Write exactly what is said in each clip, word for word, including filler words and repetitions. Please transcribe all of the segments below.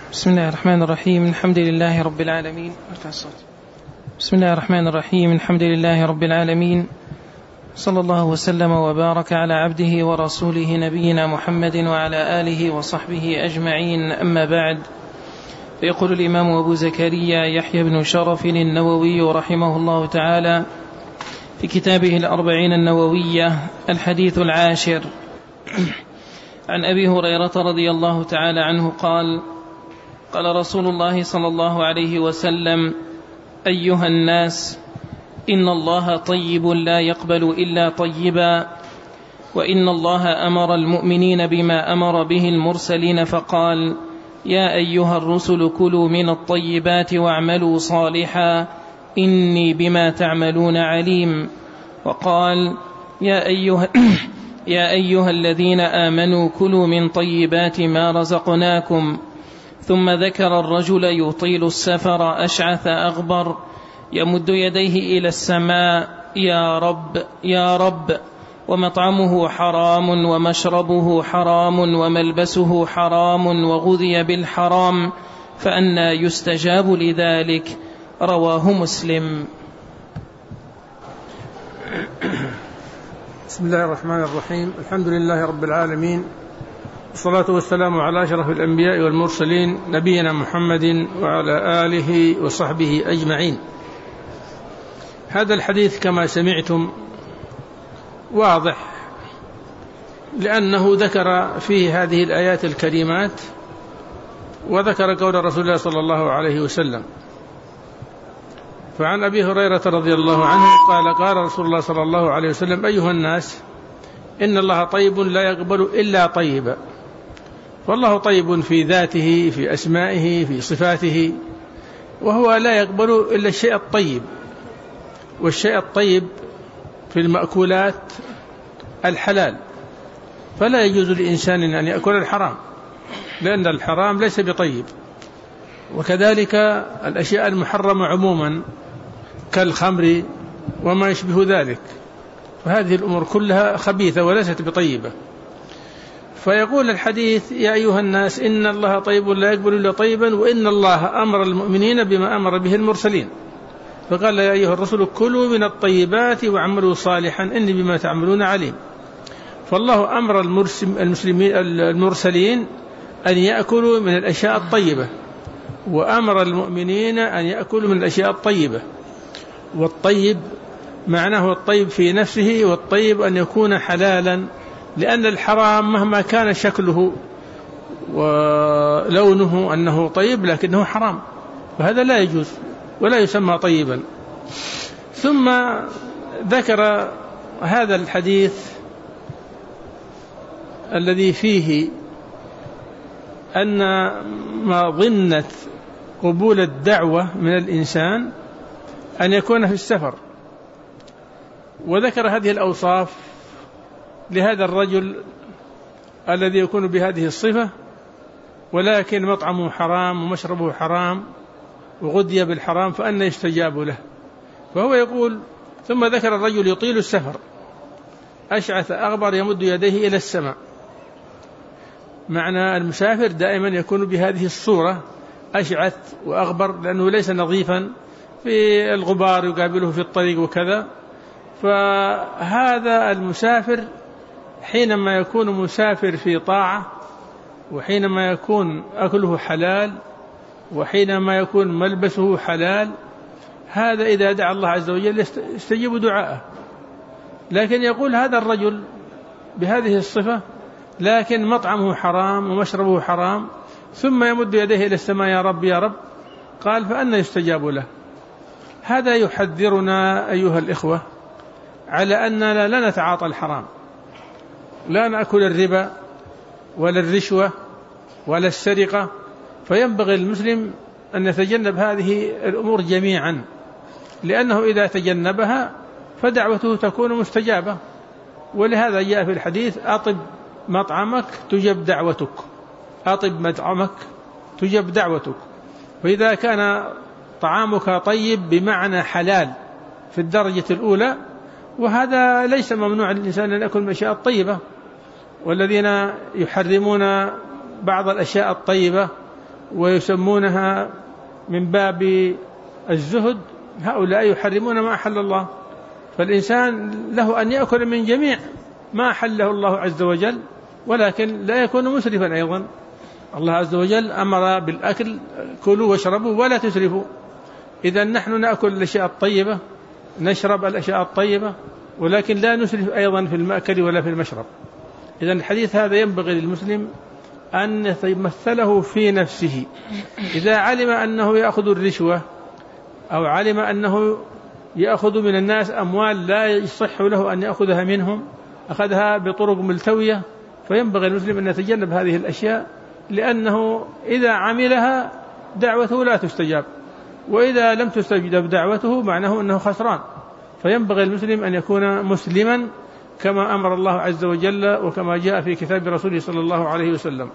بسم الله الرحمن الرحيم. الحمد لله رب العالمين. ارفع الصوت. بسم الله الرحمن الرحيم. الحمد لله رب العالمين، صلى الله وسلم وبارك على عبده ورسوله نبينا محمد وعلى آله وصحبه أجمعين. أما بعد، فيقول الإمام أبو زكريا يحيى بن شرف النووي رحمه الله تعالى في كتابه الأربعين النووية الحديث العاشر عن أبي هريرة رضي الله تعالى عنه قال: قال رسول الله صلى الله عليه وسلم: أيها الناس، إن الله طيب لا يقبل إلا طيبا، وإن الله أمر المؤمنين بما أمر به المرسلين فقال: يا أيها الرسل كلوا من الطيبات واعملوا صالحا إني بما تعملون عليم. وقال: يا أيها, يا أيها الذين آمنوا كلوا من طيبات ما رزقناكم. ثم ذكر الرجل يطيل السفر أشعث أغبر يمد يديه إلى السماء: يا رب يا رب، ومطعمه حرام ومشربه حرام وملبسه حرام وغذي بالحرام، فأنى يستجاب لذلك؟ رواه مسلم. بسم الله الرحمن الرحيم. الحمد لله رب العالمين، والصلاة والسلام على أشرف الأنبياء والمرسلين نبينا محمد وعلى آله وصحبه أجمعين. هذا الحديث كما سمعتم واضح، لأنه ذكر فيه هذه الآيات الكريمات، وذكر قول رسول الله صلى الله عليه وسلم. فعن أبي هريرة رضي الله عنه قال: قال رسول الله صلى الله عليه وسلم: أيها الناس، إن الله طيب لا يقبل إلا طيبا. والله طيب في ذاته، في أسمائه، في صفاته، وهو لا يقبل إلا الشيء الطيب. والشيء الطيب في المأكولات الحلال، فلا يجوز لإنسان أن يأكل الحرام، لأن الحرام ليس بطيب. وكذلك الأشياء المحرمة عموما كالخمر وما يشبه ذلك، فهذه الأمور كلها خبيثة وليست بطيبة. فيقول الحديث: يا أيها الناس، إن الله طيب لا يقبل إلا طيبا، وإن الله أمر المؤمنين بما أمر به المرسلين فقال: يا أيها الرسل كلوا من الطيبات واعملوا صالحا إني بما تعملون عليم. فالله أمر المسلمين المرسلين أن يأكلوا من الأشياء الطيبة، وأمر المؤمنين أن يأكلوا من الأشياء الطيبة. والطيب معناه الطيب في نفسه، والطيب أن يكون حلالا، لأن الحرام مهما كان شكله ولونه أنه طيب لكنه حرام، فهذا لا يجوز ولا يسمى طيبا. ثم ذكر هذا الحديث الذي فيه أن مظنة قبول الدعوة من الإنسان أن يكون في السفر، وذكر هذه الأوصاف لهذا الرجل الذي يكون بهذه الصفة، ولكن مطعمه حرام ومشربه حرام وغذي بالحرام، فأن يستجاب له. فهو يقول: ثم ذكر الرجل يطيل السفر أشعث أغبر يمد يديه إلى السماء. معنى المسافر دائما يكون بهذه الصورة، أشعث وأغبر، لأنه ليس نظيفا، في الغبار يقابله في الطريق وكذا. فهذا المسافر حينما يكون مسافر في طاعة، وحينما يكون أكله حلال، وحينما يكون ملبسه حلال، هذا إذا دعا الله عز وجل يستجيب دعاءه. لكن يقول هذا الرجل بهذه الصفة لكن مطعمه حرام ومشربه حرام، ثم يمد يديه إلى السماء: يا رب يا رب. قال: فأنا يستجاب له؟ هذا يحذرنا أيها الإخوة على أننا لا نتعاطى الحرام، لا نأكل الربا ولا الرشوة ولا السرقة. فينبغي المسلم أن يتجنب هذه الأمور جميعا، لأنه إذا تجنبها فدعوته تكون مستجابة. ولهذا جاء في الحديث: أطب مطعمك تجب دعوتك، أطب مطعمك تجب دعوتك. فإذا كان طعامك طيب بمعنى حلال في الدرجة الأولى، وهذا ليس ممنوع الإنسان أن يأكل من الأشياء الطيبة. والذين يحرمون بعض الأشياء الطيبة ويسمونها من باب الزهد، هؤلاء يحرمون ما أحل الله. فالإنسان له أن يأكل من جميع ما أحله الله عز وجل، ولكن لا يكون مسرفا أيضا. الله عز وجل أمر بالأكل، كلوا واشربوا ولا تسرفوا. إذا نحن نأكل الأشياء الطيبة، نشرب الأشياء الطيبة، ولكن لا نسرف أيضا في المأكل ولا في المشرب. إذا الحديث هذا ينبغي للمسلم أن يتمثله في نفسه. إذا علم أنه يأخذ الرشوة أو علم أنه يأخذ من الناس أموال لا يصح له أن يأخذها منهم، أخذها بطرق ملتوية، فينبغي المسلم أن يتجنب هذه الأشياء، لأنه إذا عملها دعوته لا تستجاب، وإذا لم تستجب دعوته معناه أنه خسران. فينبغي المسلم أن يكون مسلما كما أمر الله عز وجل وكما جاء في كتاب رسوله صلى الله عليه وسلم.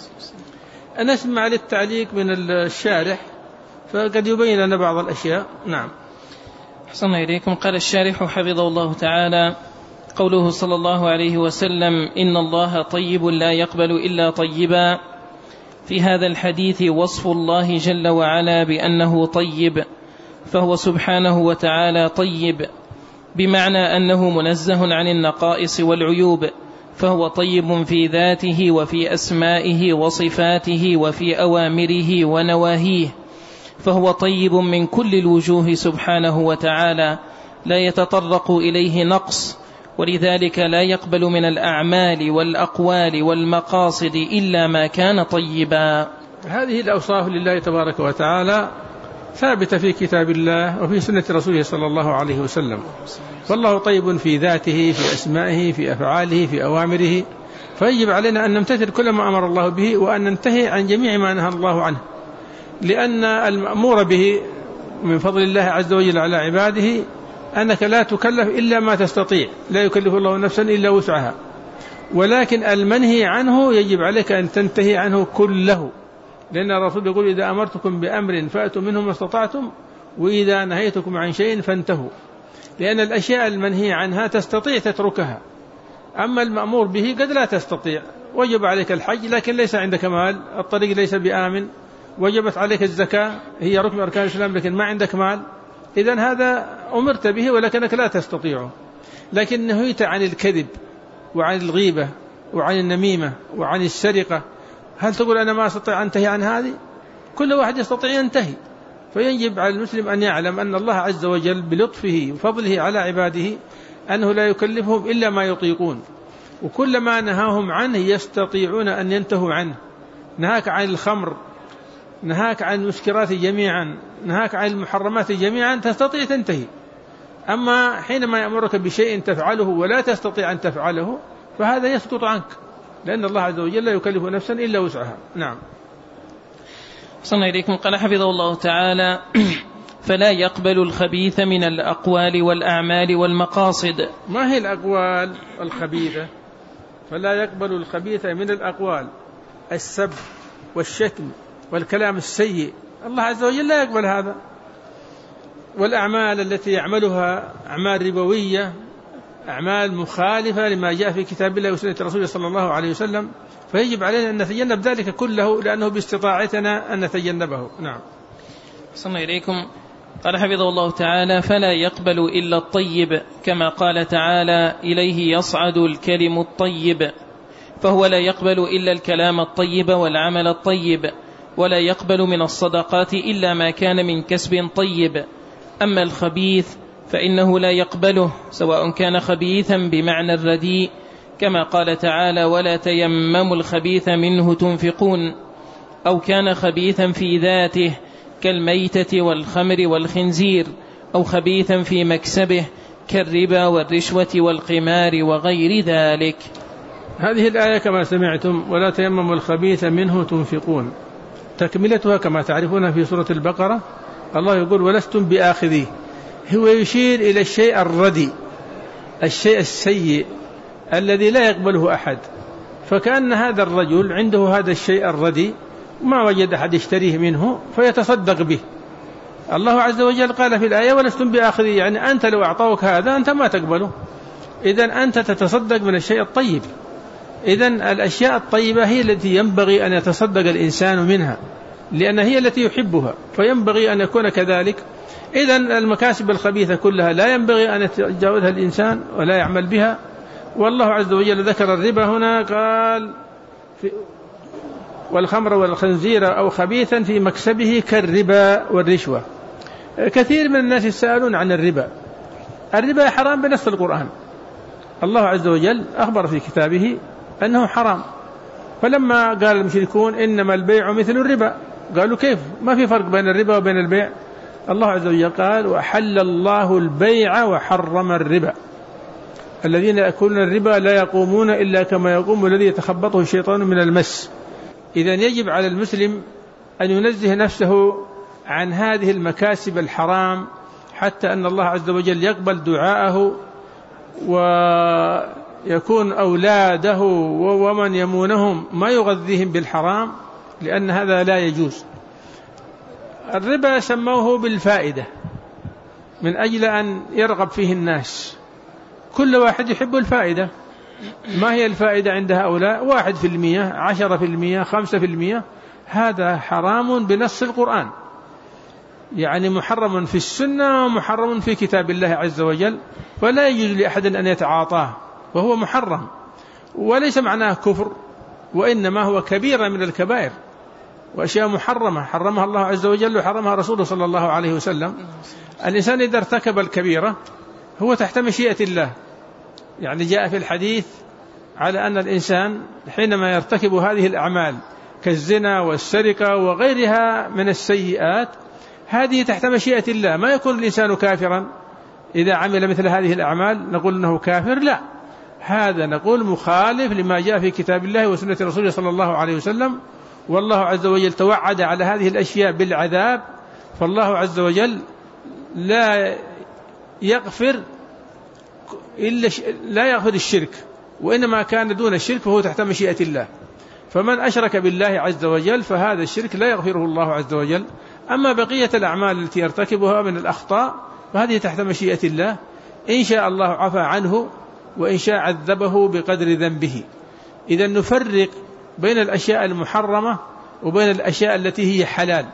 نسمع للتعليق من الشارح فقد يبين لنا بعض الأشياء. نعم. أحسن إليكم. قال الشارح حفظه الله تعالى: قوله صلى الله عليه وسلم: إن الله طيب لا يقبل إلا طيبا، في هذا الحديث وصف الله جل وعلا بأنه طيب، فهو سبحانه وتعالى طيب، بمعنى أنه منزه عن النقائص والعيوب، فهو طيب في ذاته وفي أسمائه وصفاته وفي أوامره ونواهيه، فهو طيب من كل الوجوه سبحانه وتعالى، لا يتطرق إليه نقص، ولذلك لا يقبل من الأعمال والأقوال والمقاصد إلا ما كان طيبا. هذه الأوصاف لله تبارك وتعالى ثابتة في كتاب الله وفي سنة رسوله صلى الله عليه وسلم. فالله طيب في ذاته، في أسمائه، في أفعاله، في أوامره، فيجب علينا أن نمتثل كل ما أمر الله به، وأن ننتهي عن جميع ما نهى الله عنه، لأن المأمور به من فضل الله عز وجل على عباده أنك لا تكلف إلا ما تستطيع، لا يكلف الله نفسا إلا وسعها. ولكن المنهي عنه يجب عليك أن تنتهي عنه كله، لأن الرسول يقول: إذا أمرتكم بأمر فأتوا منه ما استطعتم، وإذا نهيتكم عن شيء فانتهوا. لأن الأشياء المنهي عنها تستطيع تتركها، أما المأمور به قد لا تستطيع. وجب عليك الحج لكن ليس عندك مال، الطريق ليس بآمن، وجبت عليك الزكاة هي ركن أركان الإسلام لكن ما عندك مال، إذن هذا أمرت به ولكنك لا تستطيعه. لكن نهيت عن الكذب وعن الغيبة وعن النميمة وعن السرقة، هل تقول أنا ما أستطيع أن أنتهي عن هذه؟ كل واحد يستطيع ينتهي. فيجب على المسلم أن يعلم أن الله عز وجل بلطفه وفضله على عباده أنه لا يكلفهم إلا ما يطيقون، وكل ما نهاهم عنه يستطيعون أن ينتهوا عنه. نهاك عن الخمر، نهاك عن المسكرات جميعا، نهاك عن المحرمات جميعا، تستطيع تنتهي. أما حينما يأمرك بشيء تفعله ولا تستطيع أن تفعله فهذا يسقط عنك، لأن الله عز وجل لا يكلف نفسا إلا وسعها. نعم. صلى إليكم. قال حفظه الله تعالى: فلا يقبل الخبيث من الأقوال والأعمال والمقاصد. ما هي الأقوال الخبيثة؟ فلا يقبل الخبيث من الأقوال، السب والشتم والكلام السيء، الله عز وجل لا يقبل هذا. والأعمال التي يعملها أعمال ربوية، أعمال مخالفة لما جاء في كتاب الله وسنة رسوله صلى الله عليه وسلم، فيجب علينا أن نتجنب ذلك كله، لأنه باستطاعتنا أن نتجنبه. نعم. صلى إليكم. قال حفظه الله تعالى: فلا يقبل إلا الطيب، كما قال تعالى: إليه يصعد الكلم الطيب، فهو لا يقبل إلا الكلام الطيب والعمل الطيب، ولا يقبل من الصدقات إلا ما كان من كسب طيب. أما الخبيث فإنه لا يقبله، سواء كان خبيثا بمعنى الرديء، كما قال تعالى: ولا تيمموا الخبيث منه تنفقون، أو كان خبيثا في ذاته كالميتة والخمر والخنزير، أو خبيثا في مكسبه كالربا والرشوة والقمار وغير ذلك. هذه الآية كما سمعتم: ولا تيمموا الخبيث منه تنفقون، تكملتها كما تعرفون في سورة البقرة، الله يقول: ولستم بآخذيه. هو يشير إلى الشيء الردي، الشيء السيء الذي لا يقبله أحد. فكأن هذا الرجل عنده هذا الشيء الردي ما وجد أحد يشتريه منه فيتصدق به. الله عز وجل قال في الآية: ولستم بآخذيه، يعني أنت لو أعطوك هذا أنت ما تقبله، إذن أنت تتصدق من الشيء الطيب. إذن الأشياء الطيبة هي التي ينبغي أن يتصدق الإنسان منها، لأن هي التي يحبها، فينبغي أن يكون كذلك. إذن المكاسب الخبيثة كلها لا ينبغي أن يتجاوزها الإنسان ولا يعمل بها. والله عز وجل ذكر الربا هنا، قال في والخمر والخنزير أو خبيثا في مكسبه كالربا والرشوة. كثير من الناس يسألون عن الربا. الربا حرام بنص القرآن، الله عز وجل أخبر في كتابه أنه حرام. فلما قال المشركون إنما البيع مثل الربا، قالوا كيف؟ ما في فرق بين الربا وبين البيع. الله عز وجل قال وأحل الله البيع وحرم الربا، الذين يأكلون الربا لا يقومون إلا كما يقوم الذي يتخبطه الشيطان من المس. إذن يجب على المسلم أن ينزه نفسه عن هذه المكاسب الحرام، حتى أن الله عز وجل يقبل دعاءه ويكون أولاده ومن يمونهم ما يغذيهم بالحرام، لأن هذا لا يجوز. الربا سموه بالفائدة من أجل أن يرغب فيه الناس، كل واحد يحب الفائدة. ما هي الفائدة عند هؤلاء؟ واحد في المية، عشرة في المية، خمسة في المية. هذا حرام بنص القرآن، يعني محرم في السنة ومحرم في كتاب الله عز وجل، ولا يجوز لأحد أن يتعاطاه، وهو محرم. وليس معناه كفر، وإنما هو كبيرة من الكبائر وأشياء محرمة حرمها الله عز وجل وحرمها رسوله صلى الله عليه وسلم. الإنسان إذا ارتكب الكبيرة هو تحت مشيئة الله، يعني جاء في الحديث على أن الإنسان حينما يرتكب هذه الأعمال كالزنا والسرقة وغيرها من السيئات، هذه تحت مشيئة الله. ما يكون الإنسان كافرا إذا عمل مثل هذه الأعمال نقول أنه كافر، لا، هذا نقول مخالف لما جاء في كتاب الله وسنة رسوله صلى الله عليه وسلم. والله عز وجل توعد على هذه الأشياء بالعذاب، فالله عز وجل لا يغفر إلا لا يغفر الشرك، وإنما كان دون الشرك فهو تحت مشيئة الله. فمن أشرك بالله عز وجل فهذا الشرك لا يغفره الله عز وجل. أما بقية الأعمال التي يرتكبها من الأخطاء فهذه تحت مشيئة الله، إن شاء الله عفى عنه وإن شاء عذبه بقدر ذنبه. إذا نفرق بين الأشياء المحرمة وبين الأشياء التي هي حلال.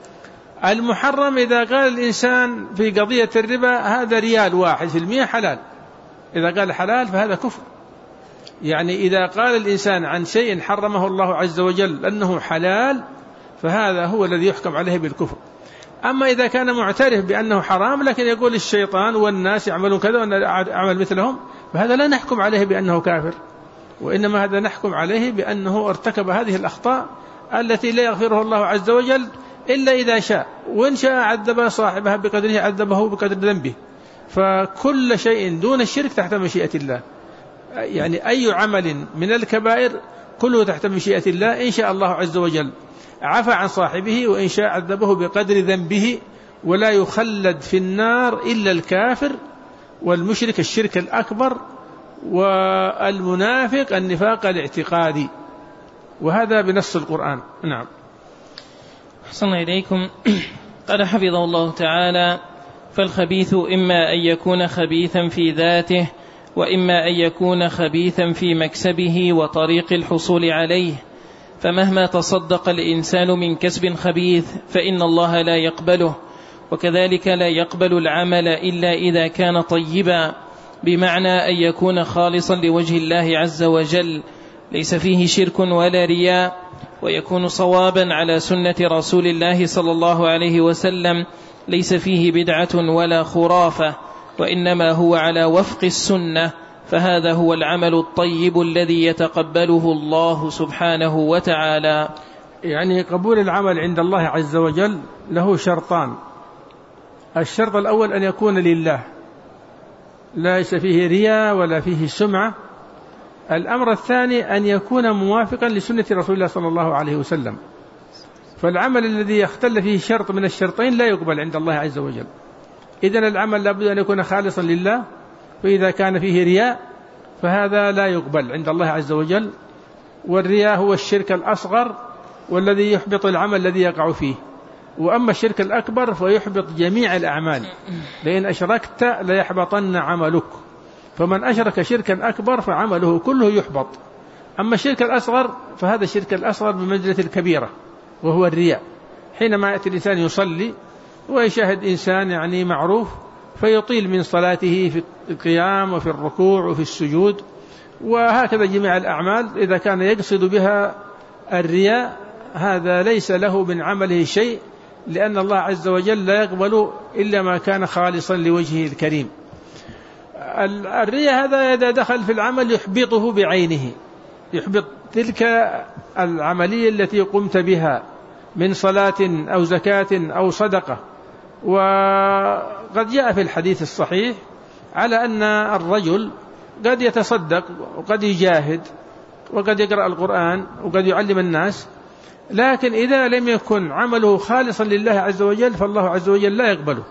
المحرم إذا قال الإنسان في قضية الربا هذا ريال واحد في المئة حلال، إذا قال حلال فهذا كفر. يعني إذا قال الإنسان عن شيء حرمه الله عز وجل أنه حلال فهذا هو الذي يحكم عليه بالكفر. أما إذا كان معترف بأنه حرام لكن يقول الشيطان والناس يعملون كذا وأنا أعمل مثلهم، فهذا لا نحكم عليه بأنه كافر، وإنما هذا نحكم عليه بأنه ارتكب هذه الأخطاء التي لا يغفرها الله عز وجل إلا إذا شاء، وإن شاء عذب صاحبها بقدره عذبه بقدر ذنبه. فكل شيء دون الشرك تحت مشيئة الله، يعني أي عمل من الكبائر كله تحت مشيئة الله. إن شاء الله عز وجل عفى عن صاحبه وإن شاء عذبه بقدر ذنبه، ولا يخلد في النار إلا الكافر والمشرك الشرك الأكبر والمنافق النفاق الاعتقادي، وهذا بنص القرآن. نعم. أحسن إليكم. قال حفظه الله تعالى: فالخبيث إما أن يكون خبيثا في ذاته، وإما أن يكون خبيثا في مكسبه وطريق الحصول عليه. فمهما تصدق الإنسان من كسب خبيث فإن الله لا يقبله، وكذلك لا يقبل العمل إلا إذا كان طيبا، بمعنى أن يكون خالصا لوجه الله عز وجل ليس فيه شرك ولا رياء، ويكون صوابا على سنة رسول الله صلى الله عليه وسلم ليس فيه بدعة ولا خرافة، وإنما هو على وفق السنة، فهذا هو العمل الطيب الذي يتقبله الله سبحانه وتعالى. يعني قبول العمل عند الله عز وجل له شرطان: الشرط الأول أن يكون لله، ليس فيه رياء ولا فيه سمعة. الأمر الثاني أن يكون موافقا لسنة رسول الله صلى الله عليه وسلم. فالعمل الذي يختل فيه شرط من الشرطين لا يقبل عند الله عز وجل. إذن العمل لابد أن يكون خالصا لله، فإذا كان فيه رياء فهذا لا يقبل عند الله عز وجل. والرياء هو الشرك الأصغر والذي يحبط العمل الذي يقع فيه، وأما الشرك الأكبر فيحبط جميع الأعمال، لأن أشركت ليحبطن عملك. فمن أشرك شركا أكبر فعمله كله يحبط. أما الشرك الأصغر فهذا الشرك الأصغر بمنزلة الكبيرة وهو الرياء. حينما يأتي الإنسان يصلي ويشاهد إنسان يعني معروف فيطيل من صلاته في القيام وفي الركوع وفي السجود، وهكذا جميع الأعمال إذا كان يقصد بها الرياء هذا ليس له من عمله شيء، لأن الله عز وجل لا يقبل إلا ما كان خالصا لوجهه الكريم. الرياء هذا إذا دخل في العمل يحبطه بعينه، يحبط تلك العملية التي قمت بها من صلاة أو زكاة أو صدقة. وقد جاء في الحديث الصحيح على أن الرجل قد يتصدق وقد يجاهد وقد يقرأ القرآن وقد يعلم الناس، لكن إذا لم يكن عمله خالصا لله عز وجل فالله عز وجل لا يقبله.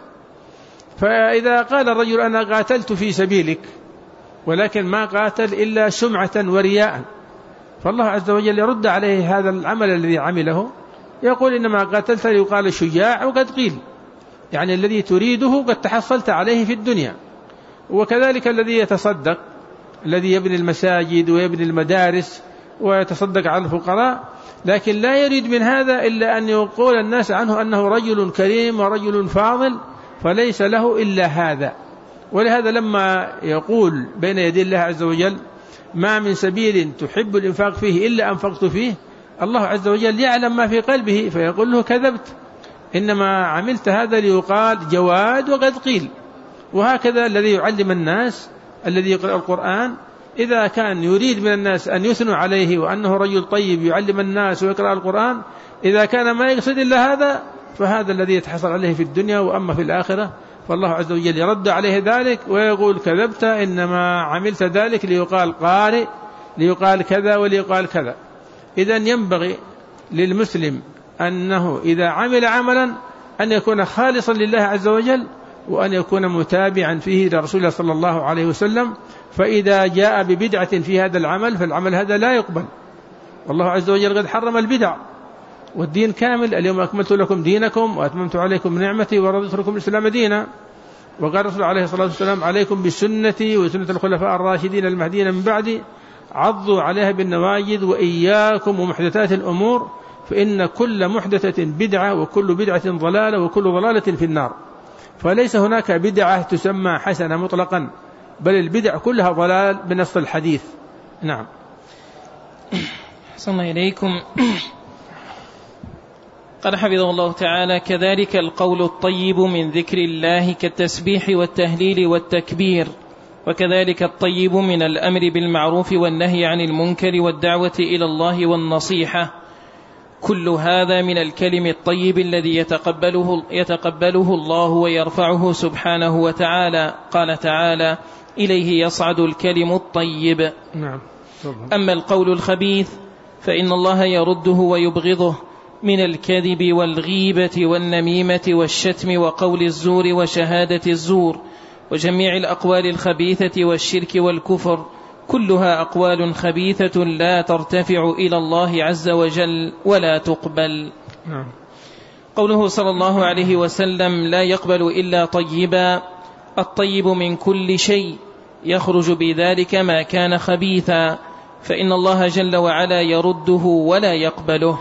فإذا قال الرجل أنا قاتلت في سبيلك ولكن ما قاتل إلا سمعة ورياء، فالله عز وجل يرد عليه هذا العمل الذي عمله، يقول إنما قاتلت ليقال شجاع وقد قيل، يعني الذي تريده قد تحصلت عليه في الدنيا. وكذلك الذي يتصدق، الذي يبني المساجد ويبني المدارس ويتصدق على الفقراء، لكن لا يريد من هذا إلا أن يقول الناس عنه أنه رجل كريم ورجل فاضل، فليس له إلا هذا. ولهذا لما يقول بين يدي الله عز وجل ما من سبيل تحب الإنفاق فيه إلا أنفقت فيه، الله عز وجل يعلم ما في قلبه فيقول له كذبت، إنما عملت هذا ليقال جواد وقد قيل. وهكذا الذي يعلم الناس، الذي يقرأ القرآن، إذا كان يريد من الناس أن يثنوا عليه وأنه رجل طيب يعلم الناس ويقرأ القرآن، إذا كان ما يقصد إلا هذا فهذا الذي يتحصل عليه في الدنيا. وأما في الآخرة فالله عز وجل يرد عليه ذلك ويقول كذبت، إنما عملت ذلك ليقال قارئ، ليقال كذا وليقال كذا. إذن ينبغي للمسلم أنه إذا عمل عملا أن يكون خالصا لله عز وجل، وأن يكون متابعا فيه لرسول الله صلى الله عليه وسلم. فإذا جاء ببدعة في هذا العمل فالعمل هذا لا يقبل، والله عز وجل قد حرم البدع، والدين كامل. اليوم أكملت لكم دينكم وأتممت عليكم نعمتي ورضيت لكم الإسلام دينا. وقال رسول عليه الصلاة والسلام عليكم بسنتي وسنة الخلفاء الراشدين المهديين من بعدي، عضوا عليها بالنواجذ وإياكم ومحدثات الأمور، فإن كل محدثة بدعة وكل بدعة ضلالة وكل ضلالة في النار. فليس هناك بدعة تسمى حسنة مطلقا، بل البدع كلها ضلال بنص الحديث. نعم. أحسن الله إليكم. قال حفظه الله تعالى: كذلك القول الطيب من ذكر الله كالتسبيح والتهليل والتكبير، وكذلك الطيب من الأمر بالمعروف والنهي عن المنكر والدعوة إلى الله والنصيحة، كل هذا من الكلم الطيب الذي يتقبله, يتقبله الله ويرفعه سبحانه وتعالى. قال تعالى: إليه يصعد الكلم الطيب. نعم. أما القول الخبيث فإن الله يرده ويبغضه من الكذب والغيبة والنميمة والشتم وقول الزور وشهادة الزور وجميع الأقوال الخبيثة والشرك والكفر، كلها أقوال خبيثة لا ترتفع إلى الله عز وجل ولا تقبل. نعم. قوله صلى الله عليه وسلم: لا يقبل إلا طيبا، الطيب من كل شيء، يخرج بذلك ما كان خبيثا، فإن الله جل وعلا يرده ولا يقبله.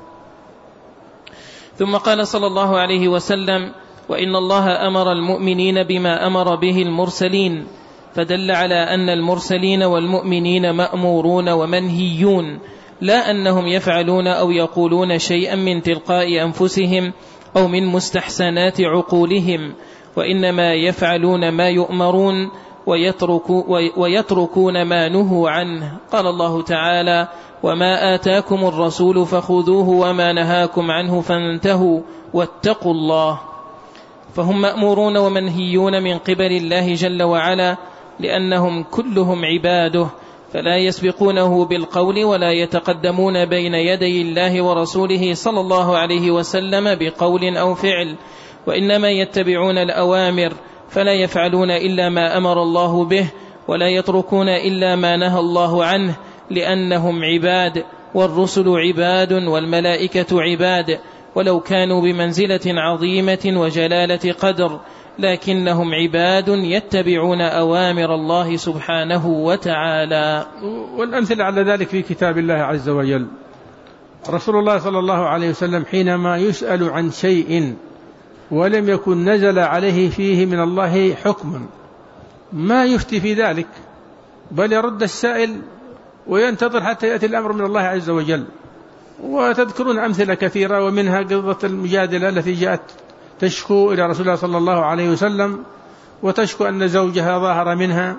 ثم قال صلى الله عليه وسلم: وإن الله أمر المؤمنين بما أمر به المرسلين، فدل على أن المرسلين والمؤمنين مأمورون ومنهيون، لا أنهم يفعلون أو يقولون شيئا من تلقاء أنفسهم أو من مستحسنات عقولهم، وإنما يفعلون ما يؤمرون ويتركون ما نهوا عنه. قال الله تعالى: وما آتاكم الرسول فخذوه وما نهاكم عنه فانتهوا واتقوا الله. فهم مأمورون ومنهيون من قبل الله جل وعلا، لأنهم كلهم عباده، فلا يسبقونه بالقول ولا يتقدمون بين يدي الله ورسوله صلى الله عليه وسلم بقول أو فعل، وإنما يتبعون الأوامر، فلا يفعلون إلا ما أمر الله به، ولا يتركون إلا ما نهى الله عنه، لأنهم عباد، والرسل عباد والملائكة عباد، ولو كانوا بمنزلة عظيمة وجلالة قدر، لكنهم عباد يتبعون أوامر الله سبحانه وتعالى. والأمثلة على ذلك في كتاب الله عز وجل. رسول الله صلى الله عليه وسلم حينما يسأل عن شيء ولم يكن نزل عليه فيه من الله حكم ما يفتي في ذلك، بل يرد السائل وينتظر حتى يأتي الأمر من الله عز وجل. وتذكرون أمثلة كثيرة، ومنها قصة المجادلة التي جاءت تشكو إلى رسول الله صلى الله عليه وسلم وتشكو أن زوجها ظاهر منها،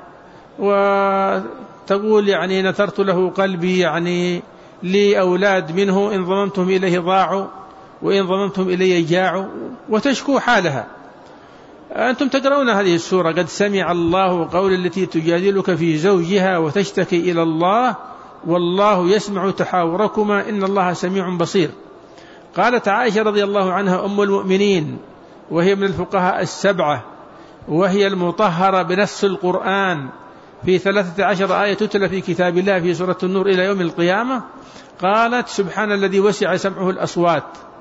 وتقول يعني نثرت له قلبي، يعني لي أولاد منه إن ضممتهم إليه ضاعوا وإن ضممتهم إليه جاعوا، وتشكو حالها. أنتم تقرؤون هذه السورة: قد سمع الله قول التي تجادلك في زوجها وتشتكي إلى الله والله يسمع تحاوركما إن الله سميع بصير. قالت عائشة رضي الله عنها أم المؤمنين، وهي من الفقهاء السبعة، وهي المطهرة بنص القرآن في ثلاثة عشر آية تتلى في كتاب الله في سورة النور إلى يوم القيامة، قالت: سبحان الذي وسع سمعه الأصوات،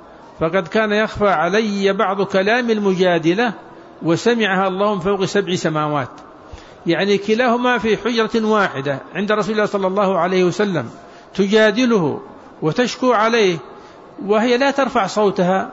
فقد كان يخفى علي بعض كلام المجادلة وسمعها الله من فوق سبع سماوات. يعني كلاهما في حجرة واحدة عند رسول الله صلى الله عليه وسلم، تجادله وتشكو عليه وهي لا ترفع صوتها،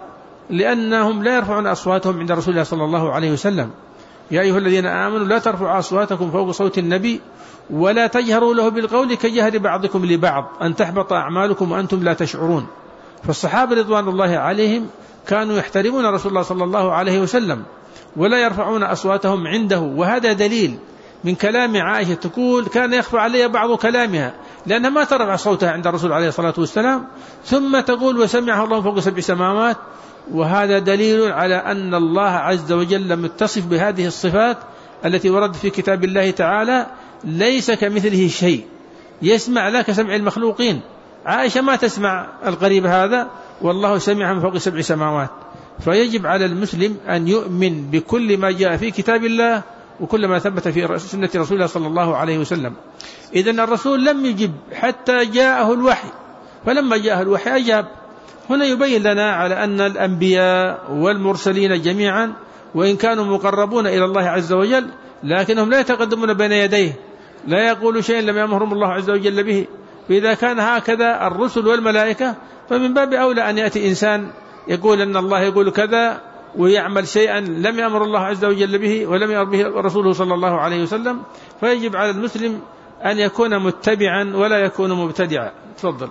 لأنهم لا يرفعون أصواتهم عند رسول الله صلى الله عليه وسلم. يا أيها الذين آمنوا لا ترفعوا أصواتكم فوق صوت النبي ولا تجهروا له بالقول كجهر بعضكم لبعض أن تحبط أعمالكم وأنتم لا تشعرون. فالصحابة رضوان الله عليهم كانوا يحترمون رسول الله صلى الله عليه وسلم ولا يرفعون أصواتهم عنده، وهذا دليل من كلام عائشة تقول: كان يخفى علي بعض كلامها، لأنها ما ترفع صوتها عند الرسول عليه الصلاة والسلام، ثم تقول: وسمعه الله فوق سبع سماوات. وهذا دليل على أن الله عز وجل متصف بهذه الصفات التي ورد في كتاب الله تعالى، ليس كمثله شيء، يسمع لا كسمع المخلوقين. عائشة ما تسمع القريب هذا، والله سمعها من فوق سبع سماوات. فيجب على المسلم أن يؤمن بكل ما جاء في كتاب الله وكل ما ثبت في سنة رسول الله صلى الله عليه وسلم. إذن الرسول لم يجب حتى جاءه الوحي، فلما جاءه الوحي أجاب. هنا يبين لنا على أن الأنبياء والمرسلين جميعا وإن كانوا مقربون إلى الله عز وجل، لكنهم لا يتقدمون بين يديه، لا يقول شيئا لم يأمرهم الله عز وجل به. فإذا كان هكذا الرسل والملائكة، فمن باب أولى أن يأتي إنسان يقول أن الله يقول كذا ويعمل شيئا لم يأمر الله عز وجل به ولم يأمر به رسوله صلى الله عليه وسلم. فيجب على المسلم أن يكون متبعا ولا يكون مبتدعا. تفضل.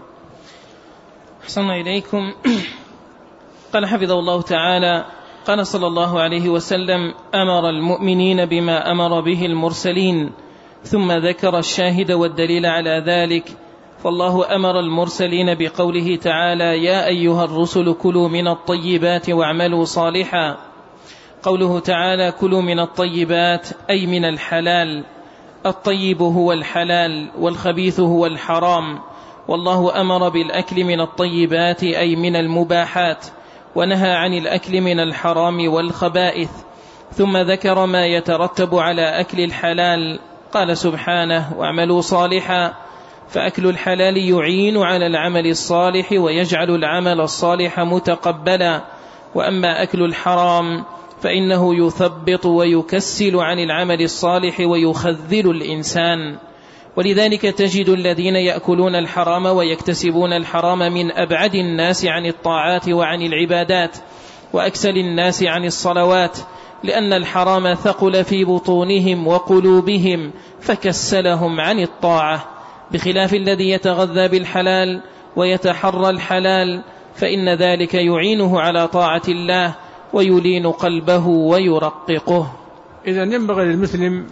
أحسن إليكم. قال حفظه الله تعالى: قال صلى الله عليه وسلم: أمر المؤمنين بما أمر به المرسلين، ثم ذكر الشاهد والدليل على ذلك. فالله أمر المرسلين بقوله تعالى: يا أيها الرسل كلوا من الطيبات واعملوا صالحا. قوله تعالى: كلوا من الطيبات أي من الحلال، الطيب هو الحلال والخبيث هو الحرام، والله أمر بالأكل من الطيبات أي من المباحات، ونهى عن الأكل من الحرام والخبائث. ثم ذكر ما يترتب على أكل الحلال، قال سبحانه: واعملوا صالحا. فأكل الحلال يعين على العمل الصالح ويجعل العمل الصالح متقبلا، وأما أكل الحرام فإنه يثبط ويكسل عن العمل الصالح ويخذل الإنسان. ولذلك تجد الذين يأكلون الحرام ويكتسبون الحرام من أبعد الناس عن الطاعات وعن العبادات، وأكسل الناس عن الصلوات، لأن الحرام ثقل في بطونهم وقلوبهم فكسلهم عن الطاعة، بخلاف الذي يتغذى بالحلال ويتحرى الحلال، فإن ذلك يعينه على طاعة الله ويلين قلبه ويرققه. إذن ينبغي للمسلم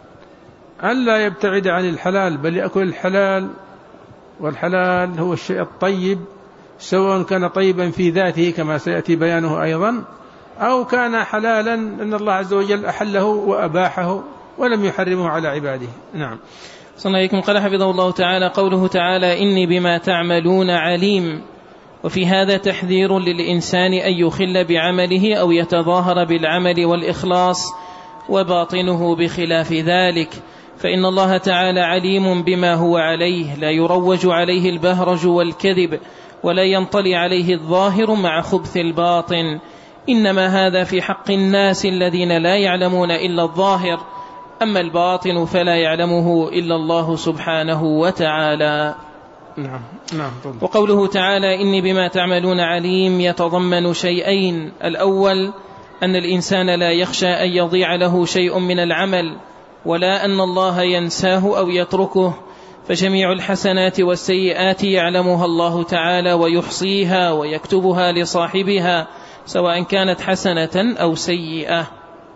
أن لا يبتعد عن الحلال، بل يأكل الحلال، والحلال هو الشيء الطيب، سواء كان طيبا في ذاته كما سيأتي بيانه أيضا، أو كان حلالا أن الله عز وجل أحله وأباحه ولم يحرمه على عباده. نعم. صلى الله عليكم. قال حفظه الله تعالى: قوله تعالى: إني بما تعملون عليم. وفي هذا تحذير للإنسان أن يخل بعمله أو يتظاهر بالعمل والإخلاص وباطنه بخلاف ذلك، فإن الله تعالى عليم بما هو عليه، لا يروج عليه البهرج والكذب، ولا ينطلي عليه الظاهر مع خبث الباطن، إنما هذا في حق الناس الذين لا يعلمون إلا الظاهر، أما الباطن فلا يعلمه إلا الله سبحانه وتعالى. نعم نعم. وقوله تعالى إني بما تعملون عليم يتضمن شيئين: الأول أن الإنسان لا يخشى أن يضيع له شيء من العمل، ولا أن الله ينساه أو يتركه، فجميع الحسنات والسيئات يعلمها الله تعالى ويحصيها ويكتبها لصاحبها سواء كانت حسنة أو سيئة.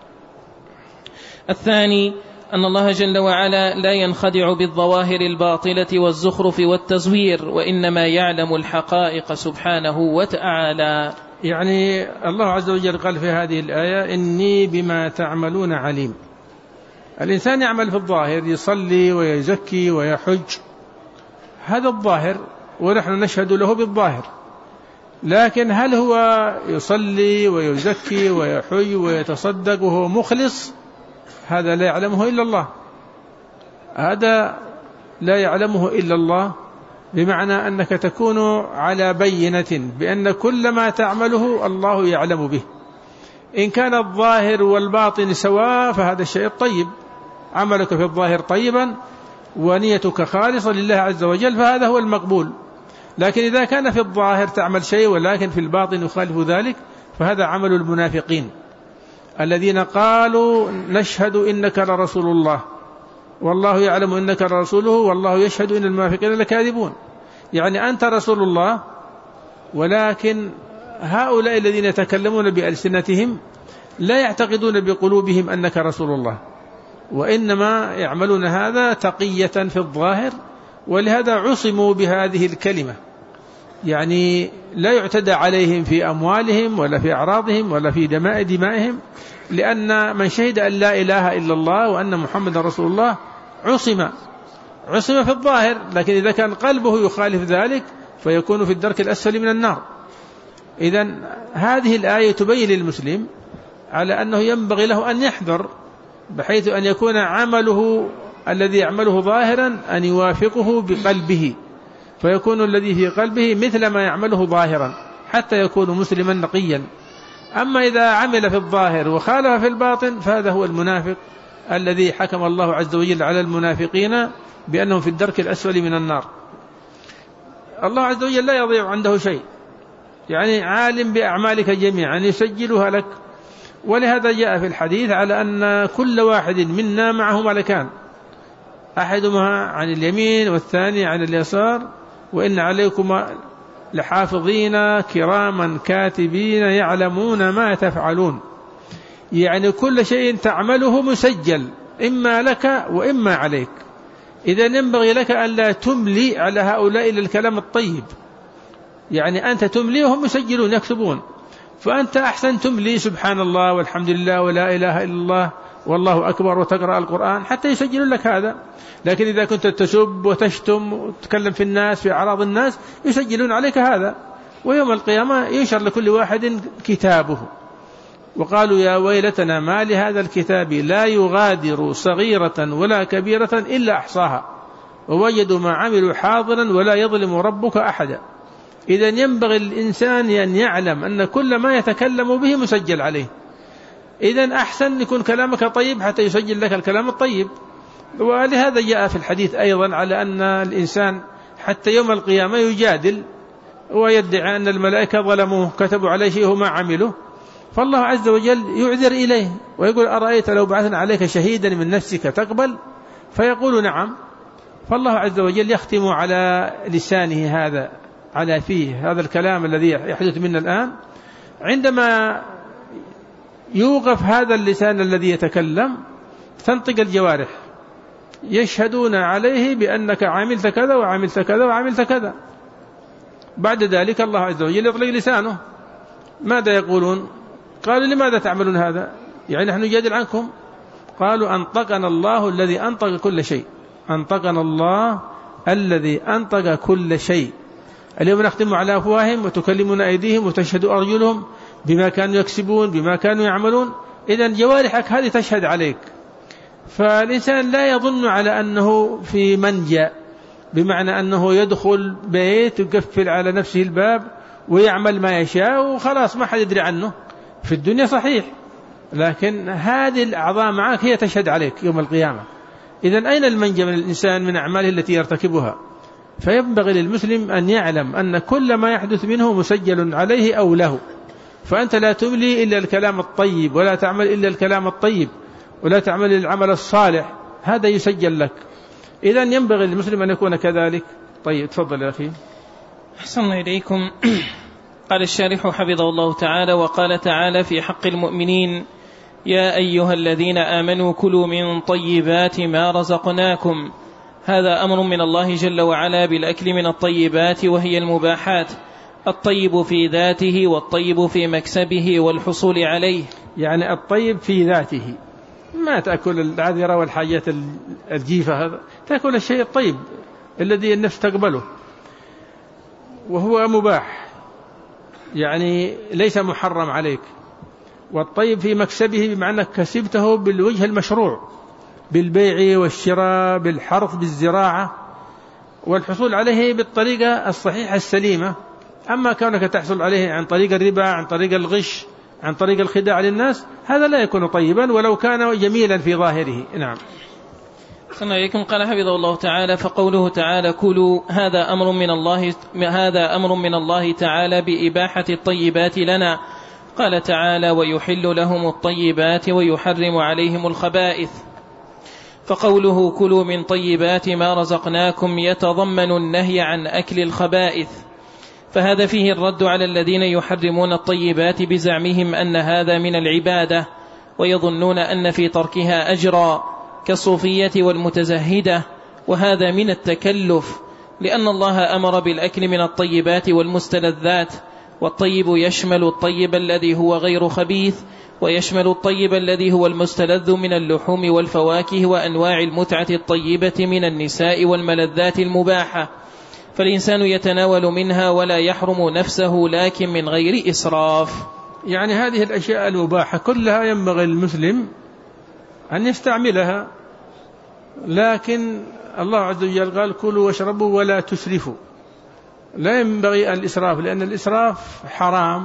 الثاني أن الله جل وعلا لا ينخدع بالظواهر الباطلة والزخرف والتزوير، وإنما يعلم الحقائق سبحانه وتعالى. يعني الله عز وجل قال في هذه الآية إني بما تعملون عليم. الإنسان يعمل في الظاهر، يصلي ويزكي ويحج، هذا الظاهر ونحن نشهد له بالظاهر، لكن هل هو يصلي ويزكي ويحج ويتصدق وهو مخلص؟ هذا لا يعلمه إلا الله، هذا لا يعلمه إلا الله، بمعنى أنك تكون على بينة بأن كل ما تعمله الله يعلم به. إن كان الظاهر والباطن سواء فهذا الشيء الطيب، عملك في الظاهر طيبا ونيتك خالصة لله عز وجل فهذا هو المقبول. لكن إذا كان في الظاهر تعمل شيء ولكن في الباطن يخالف ذلك فهذا عمل المنافقين الذين قالوا نشهد إنك لرسول الله والله يعلم إنك لرسوله والله يشهد إن المنافقين لكاذبون. يعني أنت رسول الله، ولكن هؤلاء الذين يتكلمون بألسنتهم لا يعتقدون بقلوبهم أنك رسول الله، وإنما يعملون هذا تقية في الظاهر، ولهذا عصموا بهذه الكلمة. يعني لا يعتدى عليهم في أموالهم ولا في أعراضهم ولا في دماء دمائهم، لأن من شهد أن لا إله إلا الله وأن محمد رسول الله عصم عصم في الظاهر، لكن إذا كان قلبه يخالف ذلك فيكون في الدرك الأسفل من النار. إذن هذه الآية تبين للمسلم على أنه ينبغي له أن يحذر، بحيث أن يكون عمله الذي يعمله ظاهرا أن يوافقه بقلبه، فيكون الذي في قلبه مثل ما يعمله ظاهرا حتى يكون مسلما نقيا. أما إذا عمل في الظاهر وخالف في الباطن فهذا هو المنافق الذي حكم الله عز وجل على المنافقين بأنهم في الدرك الأسفل من النار. الله عز وجل لا يضيع عنده شيء، يعني عالم بأعمالك جميعا يسجلها لك، ولهذا جاء في الحديث على أن كل واحد منا معه ملكان، أحدهما عن اليمين والثاني عن اليسار، وإن عليكم لحافظين كراما كاتبين يعلمون ما تفعلون. يعني كل شيء تعمله مسجل، إما لك وإما عليك. إذا ينبغي لك أن لا تملي على هؤلاء إلى الكلام الطيب، يعني أنت تملي وهم مسجلون يكتبون، فأنت أحسن تملي سبحان الله والحمد لله ولا إله إلا الله والله أكبر وتقرأ القرآن حتى يسجلون لك هذا. لكن إذا كنت تسب وتشتم وتتكلم في الناس في أعراض الناس يسجلون عليك هذا، ويوم القيامة ينشر لكل واحد كتابه. وقالوا يا ويلتنا ما لهذا الكتاب لا يغادر صغيرة ولا كبيرة إلا أحصاها ووجدوا ما عملوا حاضرا ولا يظلم ربك أحدا. إذا ينبغي الإنسان أن يعلم أن كل ما يتكلم به مسجل عليه. إذن أحسن يكون كلامك طيب حتى يسجل لك الكلام الطيب. ولهذا جاء في الحديث أيضا على أن الإنسان حتى يوم القيامة يجادل ويدعي أن الملائكة ظلموه كتبوا عليه شيء ما عمله، فالله عز وجل يعذر إليه ويقول أرأيت لو بعثنا عليك شهيدا من نفسك تقبل؟ فيقول نعم. فالله عز وجل يختم على لسانه هذا على فيه هذا الكلام الذي يحدث منا الآن، عندما يوقف هذا اللسان الذي يتكلم تنطق الجوارح يشهدون عليه بأنك عملت كذا وعملت كذا وعملت كذا. بعد ذلك الله عز وجل يطلق لسانه، ماذا يقولون؟ قالوا لماذا تعملون هذا؟ يعني نحن نجادل عنكم. قالوا أنطقنا الله الذي أنطق كل شيء، أنطقنا الله الذي أنطق كل شيء. اليوم نختم على أفواههم وتكلمون أيديهم وتشهد أرجلهم بما كانوا يكسبون بما كانوا يعملون. إذن جوارحك هذه تشهد عليك. فالإنسان لا يظن على أنه في منجأ، بمعنى أنه يدخل بيت ويقفل على نفسه الباب ويعمل ما يشاء وخلاص ما حد يدري عنه. في الدنيا صحيح، لكن هذه الأعضاء معك هي تشهد عليك يوم القيامة. إذن أين المنجأ من الإنسان من أعماله التي يرتكبها؟ فينبغي للمسلم أن يعلم أن كل ما يحدث منه مسجل عليه أو له، فأنت لا تملي إلا الكلام الطيب، ولا تعمل إلا الكلام الطيب، ولا تعمل العمل الصالح، هذا يسجل لك. إذن ينبغي للمسلم أن يكون كذلك. طيب تفضل يا أخي. أحسن إليكم. قال الشارح حفظه الله تعالى: وقال تعالى في حق المؤمنين: يا أيها الذين آمنوا كلوا من طيبات ما رزقناكم. هذا أمر من الله جل وعلا بالأكل من الطيبات، وهي المباحات، الطيب في ذاته والطيب في مكسبه والحصول عليه. يعني الطيب في ذاته، ما تأكل العذرة والحاجات الجيفة، هذا تأكل الشيء الطيب الذي النفس تقبله، وهو مباح يعني ليس محرم عليك. والطيب في مكسبه بمعنى كسبته بالوجه المشروع، بالبيع والشراء، بالحرث، بالزراعة، والحصول عليه بالطريقة الصحيحة السليمة. أما كونك تحصل عليه عن طريق الربا، عن طريق الغش، عن طريق الخداع للناس، هذا لا يكون طيبا ولو كان جميلا في ظاهره. نعم. صلى عليكم. قال حفظه الله تعالى: فقوله تعالى كلوا، هذا أمر من الله هذا أمر من الله تعالى بإباحة الطيبات لنا. قال تعالى: ويحل لهم الطيبات ويحرم عليهم الخبائث. فقوله كلوا من طيبات ما رزقناكم يتضمن النهي عن أكل الخبائث، فهذا فيه الرد على الذين يحرمون الطيبات بزعمهم أن هذا من العبادة، ويظنون أن في تركها أجرا كالصوفية والمتزهدة، وهذا من التكلف، لأن الله أمر بالأكل من الطيبات والمستلذات. والطيب يشمل الطيب الذي هو غير خبيث، ويشمل الطيب الذي هو المستلذ من اللحوم والفواكه وأنواع المتعة الطيبة من النساء والملذات المباحة، فالإنسان يتناول منها ولا يحرم نفسه، لكن من غير إسراف. يعني هذه الأشياء المباحة كلها ينبغي المسلم أن يستعملها، لكن الله عز وجل قال: كلوا واشربوا ولا تسرفوا. لا ينبغي الإسراف، لأن الإسراف حرام،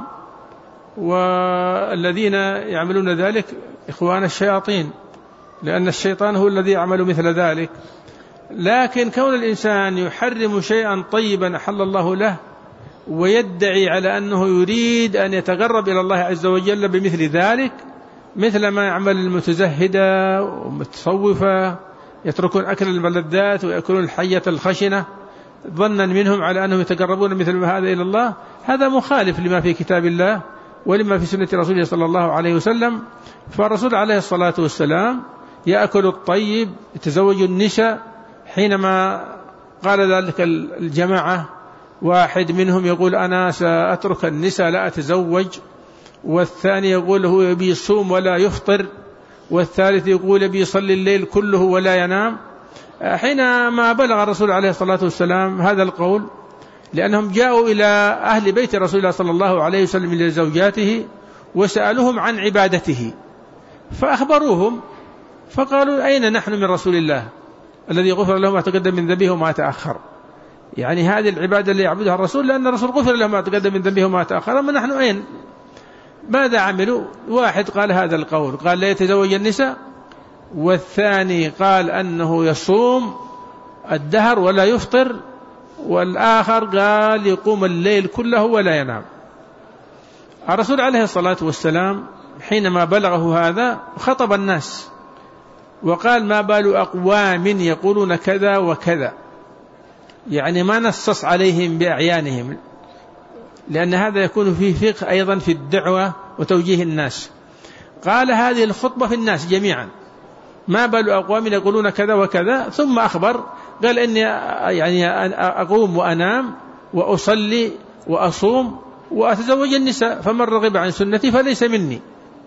والذين يعملون ذلك إخوان الشياطين، لأن الشيطان هو الذي يعمل مثل ذلك. لكن كون الإنسان يحرم شيئا طيبا أحل الله له، ويدعي على أنه يريد أن يتقرب إلى الله عز وجل بمثل ذلك، مثل ما يعمل المتزهدة والمتصوفة، يتركون أكل الملذات ويأكلون الحية الخشنة ظنا منهم على أنهم يتقربون مثل هذا إلى الله. هذا مخالف لما في كتاب الله ولما في سنة رسوله صلى الله عليه وسلم. فالرسول عليه الصلاة والسلام يأكل الطيب، يتزوج النساء. حينما قال ذلك الجماعة، واحد منهم يقول: أنا سأترك النساء لا أتزوج، والثاني يقول هو يبي يصوم ولا يفطر، والثالث يقول يبي يصلي الليل كله ولا ينام. حينما بلغ الرسول عليه الصلاة والسلام هذا القول، لأنهم جاءوا إلى أهل بيت رسول الله صلى الله عليه وسلم إلى زوجاته وسألوهم عن عبادته، فأخبروهم فقالوا: أين نحن من رسول الله الذي غفر له ما تقدم من ذنبه وما تأخر؟ يعني هذه العبادة اللي يعبدها الرسول، لأن الرسول غفر له ما تقدم من ذنبه وما تأخر، أما نحن أين؟ ماذا عملوا؟ واحد قال هذا القول، قال لا يتزوج النساء، والثاني قال أنه يصوم الدهر ولا يفطر، والآخر قال يقوم الليل كله ولا ينام. الرسول عليه الصلاة والسلام حينما بلغه هذا خطب الناس وقال: ما بال أقوام يقولون كذا وكذا، يعني ما نصص عليهم بأعيانهم، لأن هذا يكون فيه فقه أيضا في الدعوة وتوجيه الناس. قال هذه الخطبة في الناس جميعا: ما بال أقوام يقولون كذا وكذا، ثم أخبر قال: إني يعني أقوم وأنام وأصلي وأصوم وأتزوج النساء، فمن رغب عن سنتي فليس مني.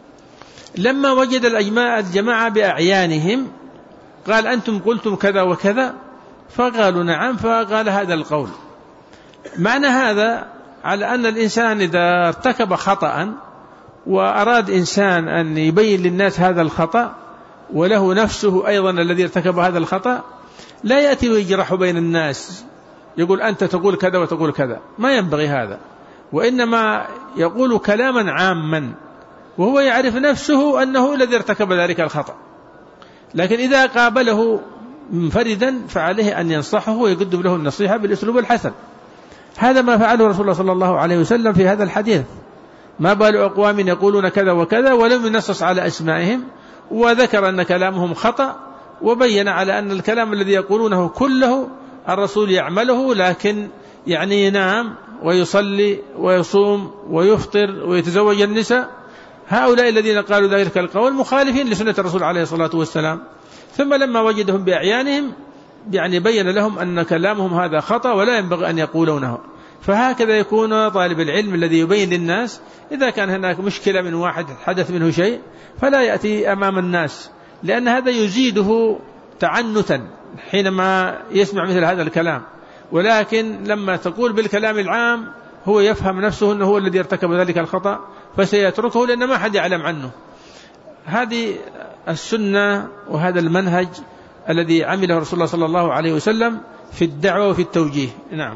لما وجد الجماعة بأعيانهم قال: أنتم قلتم كذا وكذا، فقالوا: نعم. فقال هذا القول. معنى هذا على أن الإنسان إذا ارتكب خطأ وأراد إنسان أن يبين للناس هذا الخطأ، وله نفسه أيضا الذي ارتكب هذا الخطأ، لا يأتي ويجرح بين الناس يقول أنت تقول كذا وتقول كذا، ما ينبغي هذا، وإنما يقول كلاما عاما وهو يعرف نفسه أنه الذي ارتكب ذلك الخطأ. لكن إذا قابله منفردا فعليه أن ينصحه ويقدم له النصيحة بالأسلوب الحسن. هذا ما فعله رسول الله صلى الله عليه وسلم في هذا الحديث. ما بال أقوام يقولون كذا وكذا ولم ينصص على أسمائهم، وذكر أن كلامهم خطأ، وبين على أن الكلام الذي يقولونه كله الرسول يعمله، لكن يعني ينام ويصلي ويصوم ويفطر ويتزوج النساء. هؤلاء الذين قالوا ذلك القول مخالفين لسنة الرسول عليه الصلاة والسلام. ثم لما وجدهم بأعيانهم يعني بين لهم أن كلامهم هذا خطأ ولا ينبغي أن يقولونه. فهكذا يكون طالب العلم الذي يبين للناس. إذا كان هناك مشكلة من واحد حدث منه شيء فلا يأتي أمام الناس، لأن هذا يزيده تعنتا حينما يسمع مثل هذا الكلام. ولكن لما تقول بالكلام العام هو يفهم نفسه أنه هو الذي ارتكب ذلك الخطأ فسيتركه، لأن ما حد يعلم عنه. هذه السنة وهذا المنهج الذي عمله رسول الله صلى الله عليه وسلم في الدعوة وفي التوجيه. نعم.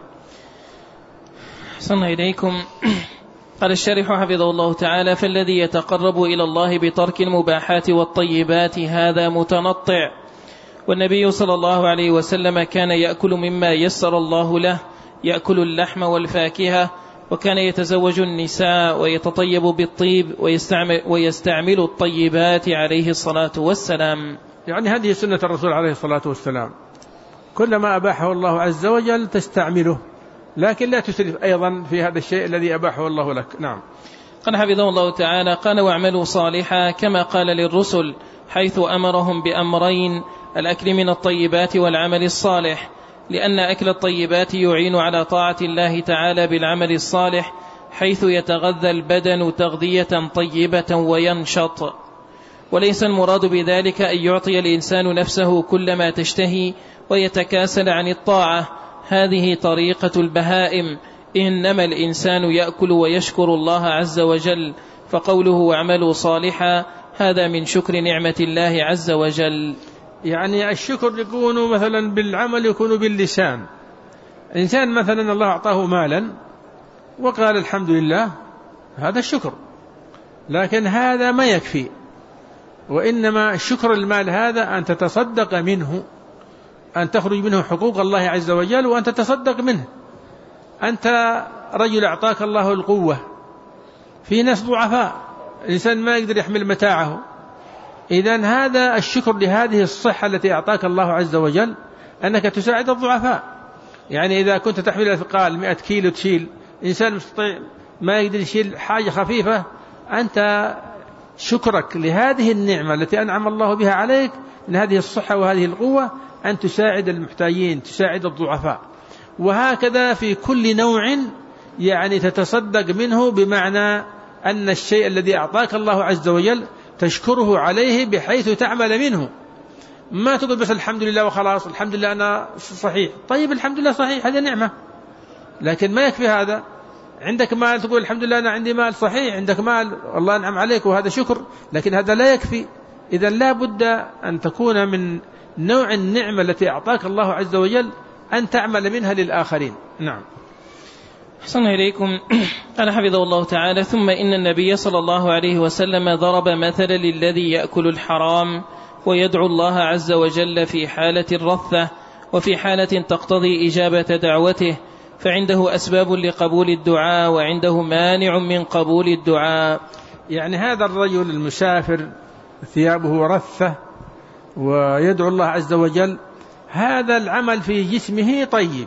صلى إليكم. قال الشارح حفظه الله تعالى: فالذي يتقرب إلى الله بترك المباحات والطيبات هذا متنطع. والنبي صلى الله عليه وسلم كان يأكل مما يسر الله له، يأكل اللحم والفاكهة، وكان يتزوج النساء ويتطيب بالطيب ويستعمل, ويستعمل الطيبات عليه الصلاة والسلام. يعني هذه سنة الرسول عليه الصلاة والسلام، كلما أباحه الله عز وجل تستعمله، لكن لا تسرف أيضا في هذا الشيء الذي أباحه الله لك. نعم. قال حفظه الله تعالى: قال: واعملوا صالحا كما قال للرسل، حيث أمرهم بأمرين: الأكل من الطيبات والعمل الصالح، لأن أكل الطيبات يعين على طاعة الله تعالى بالعمل الصالح، حيث يتغذى البدن تغذية طيبة وينشط. وليس المراد بذلك أن يعطي الإنسان نفسه كل ما تشتهي ويتكاسل عن الطاعة، هذه طريقة البهائم، إنما الإنسان يأكل ويشكر الله عز وجل. فقوله واعملوا صالحا هذا من شكر نعمة الله عز وجل. يعني الشكر يكون مثلا بالعمل، يكون باللسان. الإنسان مثلا الله أعطاه مالا وقال الحمد لله، هذا الشكر، لكن هذا ما يكفي. وإنما شكر المال هذا أن تتصدق منه، أن تخرج منه حقوق الله عز وجل وأن تتصدق منه. أنت رجل أعطاك الله القوة، في ناس ضعفاء الإنسان ما يقدر يحمل متاعه، إذن هذا الشكر لهذه الصحة التي أعطاك الله عز وجل، أنك تساعد الضعفاء. يعني إذا كنت تحمل الأثقال مئة كيلو تشيل، إنسان مستطيع ما يقدر يشيل حاجة خفيفة، أنت شكرك لهذه النعمة التي أنعم الله بها عليك من هذه الصحة وهذه القوة أن تساعد المحتاجين، تساعد الضعفاء. وهكذا في كل نوع يعني تتصدق منه، بمعنى أن الشيء الذي أعطاك الله عز وجل تشكره عليه بحيث تعمل منه. ما تقول بس الحمد لله وخلاص، الحمد لله أنا صحيح. طيب الحمد لله صحيح، هذه نعمة، لكن ما يكفي هذا. عندك مال تقول الحمد لله أنا عندي مال، صحيح عندك مال والله أنعم عليك وهذا شكر، لكن هذا لا يكفي. إذا لا بد أن تكون من نوع النعمة التي أعطاك الله عز وجل أن تعمل منها للآخرين. نعم. أحسن إليكم. قال حفظه الله تعالى: ثم إن النبي صلى الله عليه وسلم ضرب مثلا للذي يأكل الحرام ويدعو الله عز وجل في حالة الرثة وفي حالة تقتضي إجابة دعوته، فعنده أسباب لقبول الدعاء وعنده مانع من قبول الدعاء. يعني هذا الرجل المسافر ثيابه رثة ويدعو الله عز وجل، هذا العمل في جسمه طيب،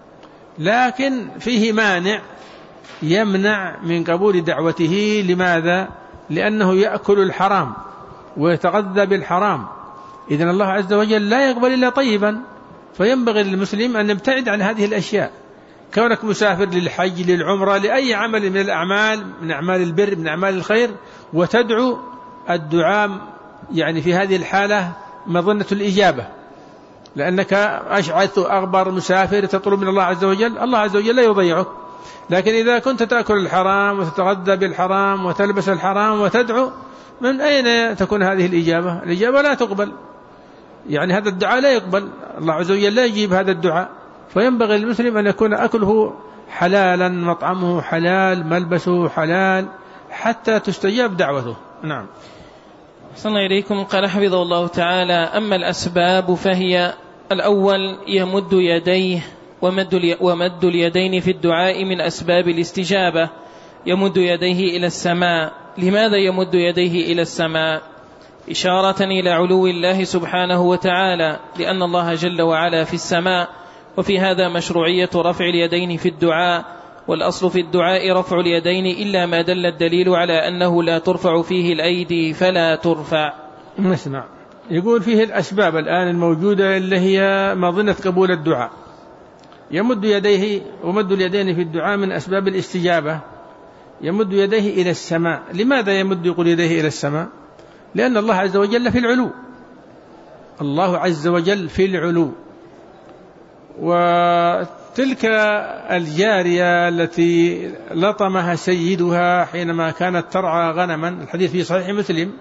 لكن فيه مانع يمنع من قبول دعوته. لماذا؟ لأنه يأكل الحرام ويتغذى بالحرام، إذن الله عز وجل لا يقبل إلا طيبا. فينبغي للمسلم أن يبتعد عن هذه الأشياء. كونك مسافر للحج، للعمرة، لأي عمل من الأعمال، من أعمال البر، من أعمال الخير، وتدعو، الدعاء يعني في هذه الحالة مظنة الإجابة، لأنك أشعث أغبر مسافر تطلب من الله عز وجل، الله عز وجل لا يضيعك. لكن إذا كنت تأكل الحرام وتتغذى بالحرام وتلبس الحرام وتدعو، من أين تكون هذه الإجابة؟ الإجابة لا تقبل، يعني هذا الدعاء لا يقبل، الله عز وجل لا يجيب هذا الدعاء. فينبغي للمسلم أن يكون أكله حلالا، مطعمه حلال، ملبسه حلال، حتى تستجاب دعوته. نعم. صلى الله إليكم. قال حفظه الله تعالى: أما الأسباب فهي الأول يمد يديه، ومد, ومد اليدين في الدعاء من أسباب الاستجابة. يمد يديه إلى السماء. لماذا يمد يديه إلى السماء؟ إشارة إلى علو الله سبحانه وتعالى، لأن الله جل وعلا في السماء، وفي هذا مشروعية رفع اليدين في الدعاء. والأصل في الدعاء رفع اليدين إلا ما دل الدليل على أنه لا ترفع فيه الأيدي فلا ترفع. نسمع. يقول فيه الأسباب الآن الموجودة اللي هي مظنة قبول الدعاء. يمد يديه، ومد اليدين في الدعاء من أسباب الاستجابة. يمد يديه إلى السماء. لماذا يمد يقول يديه إلى السماء؟ لأن الله عز وجل في العلو. الله عز وجل في العلو. وتلك الجارية التي لطمها سيدها حينما كانت ترعى غنما، الحديث في صحيح مسلم،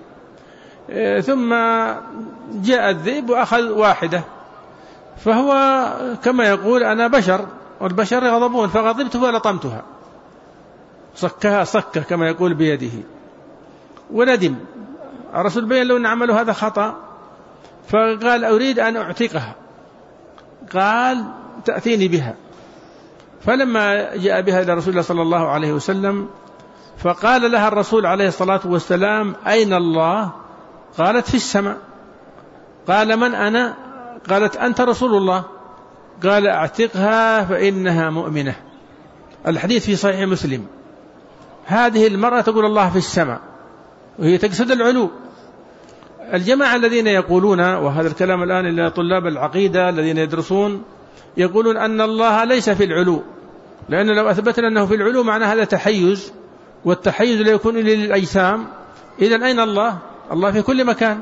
ثم جاء الذئب وأخذ واحدة، فهو كما يقول أنا بشر والبشر يغضبون، فغضبت فلطمتها، صكها صكة كما يقول بيده، وندم. الرسول بين له أن عمله هذا خطأ، فقال أريد أن أعتقها، قال تأتيني بها. فلما جاء بها إلى رسول الله صلى الله عليه وسلم فقال لها الرسول عليه الصلاة والسلام أين الله؟ قالت في السماء. قال من أنا؟ قالت أنت رسول الله. قال أعتقها فإنها مؤمنة. الحديث في صحيح مسلم. هذه المرأة تقول الله في السماء وهي تقصد العلو. الجماعة الذين يقولون، وهذا الكلام الآن إلى طلاب العقيدة الذين يدرسون، يقولون أن الله ليس في العلو، لأن لو أثبتنا أنه في العلو معنى هذا تحيز، والتحيز لا يكون إلا للأجسام. إذن أين الله؟ الله في كل مكان،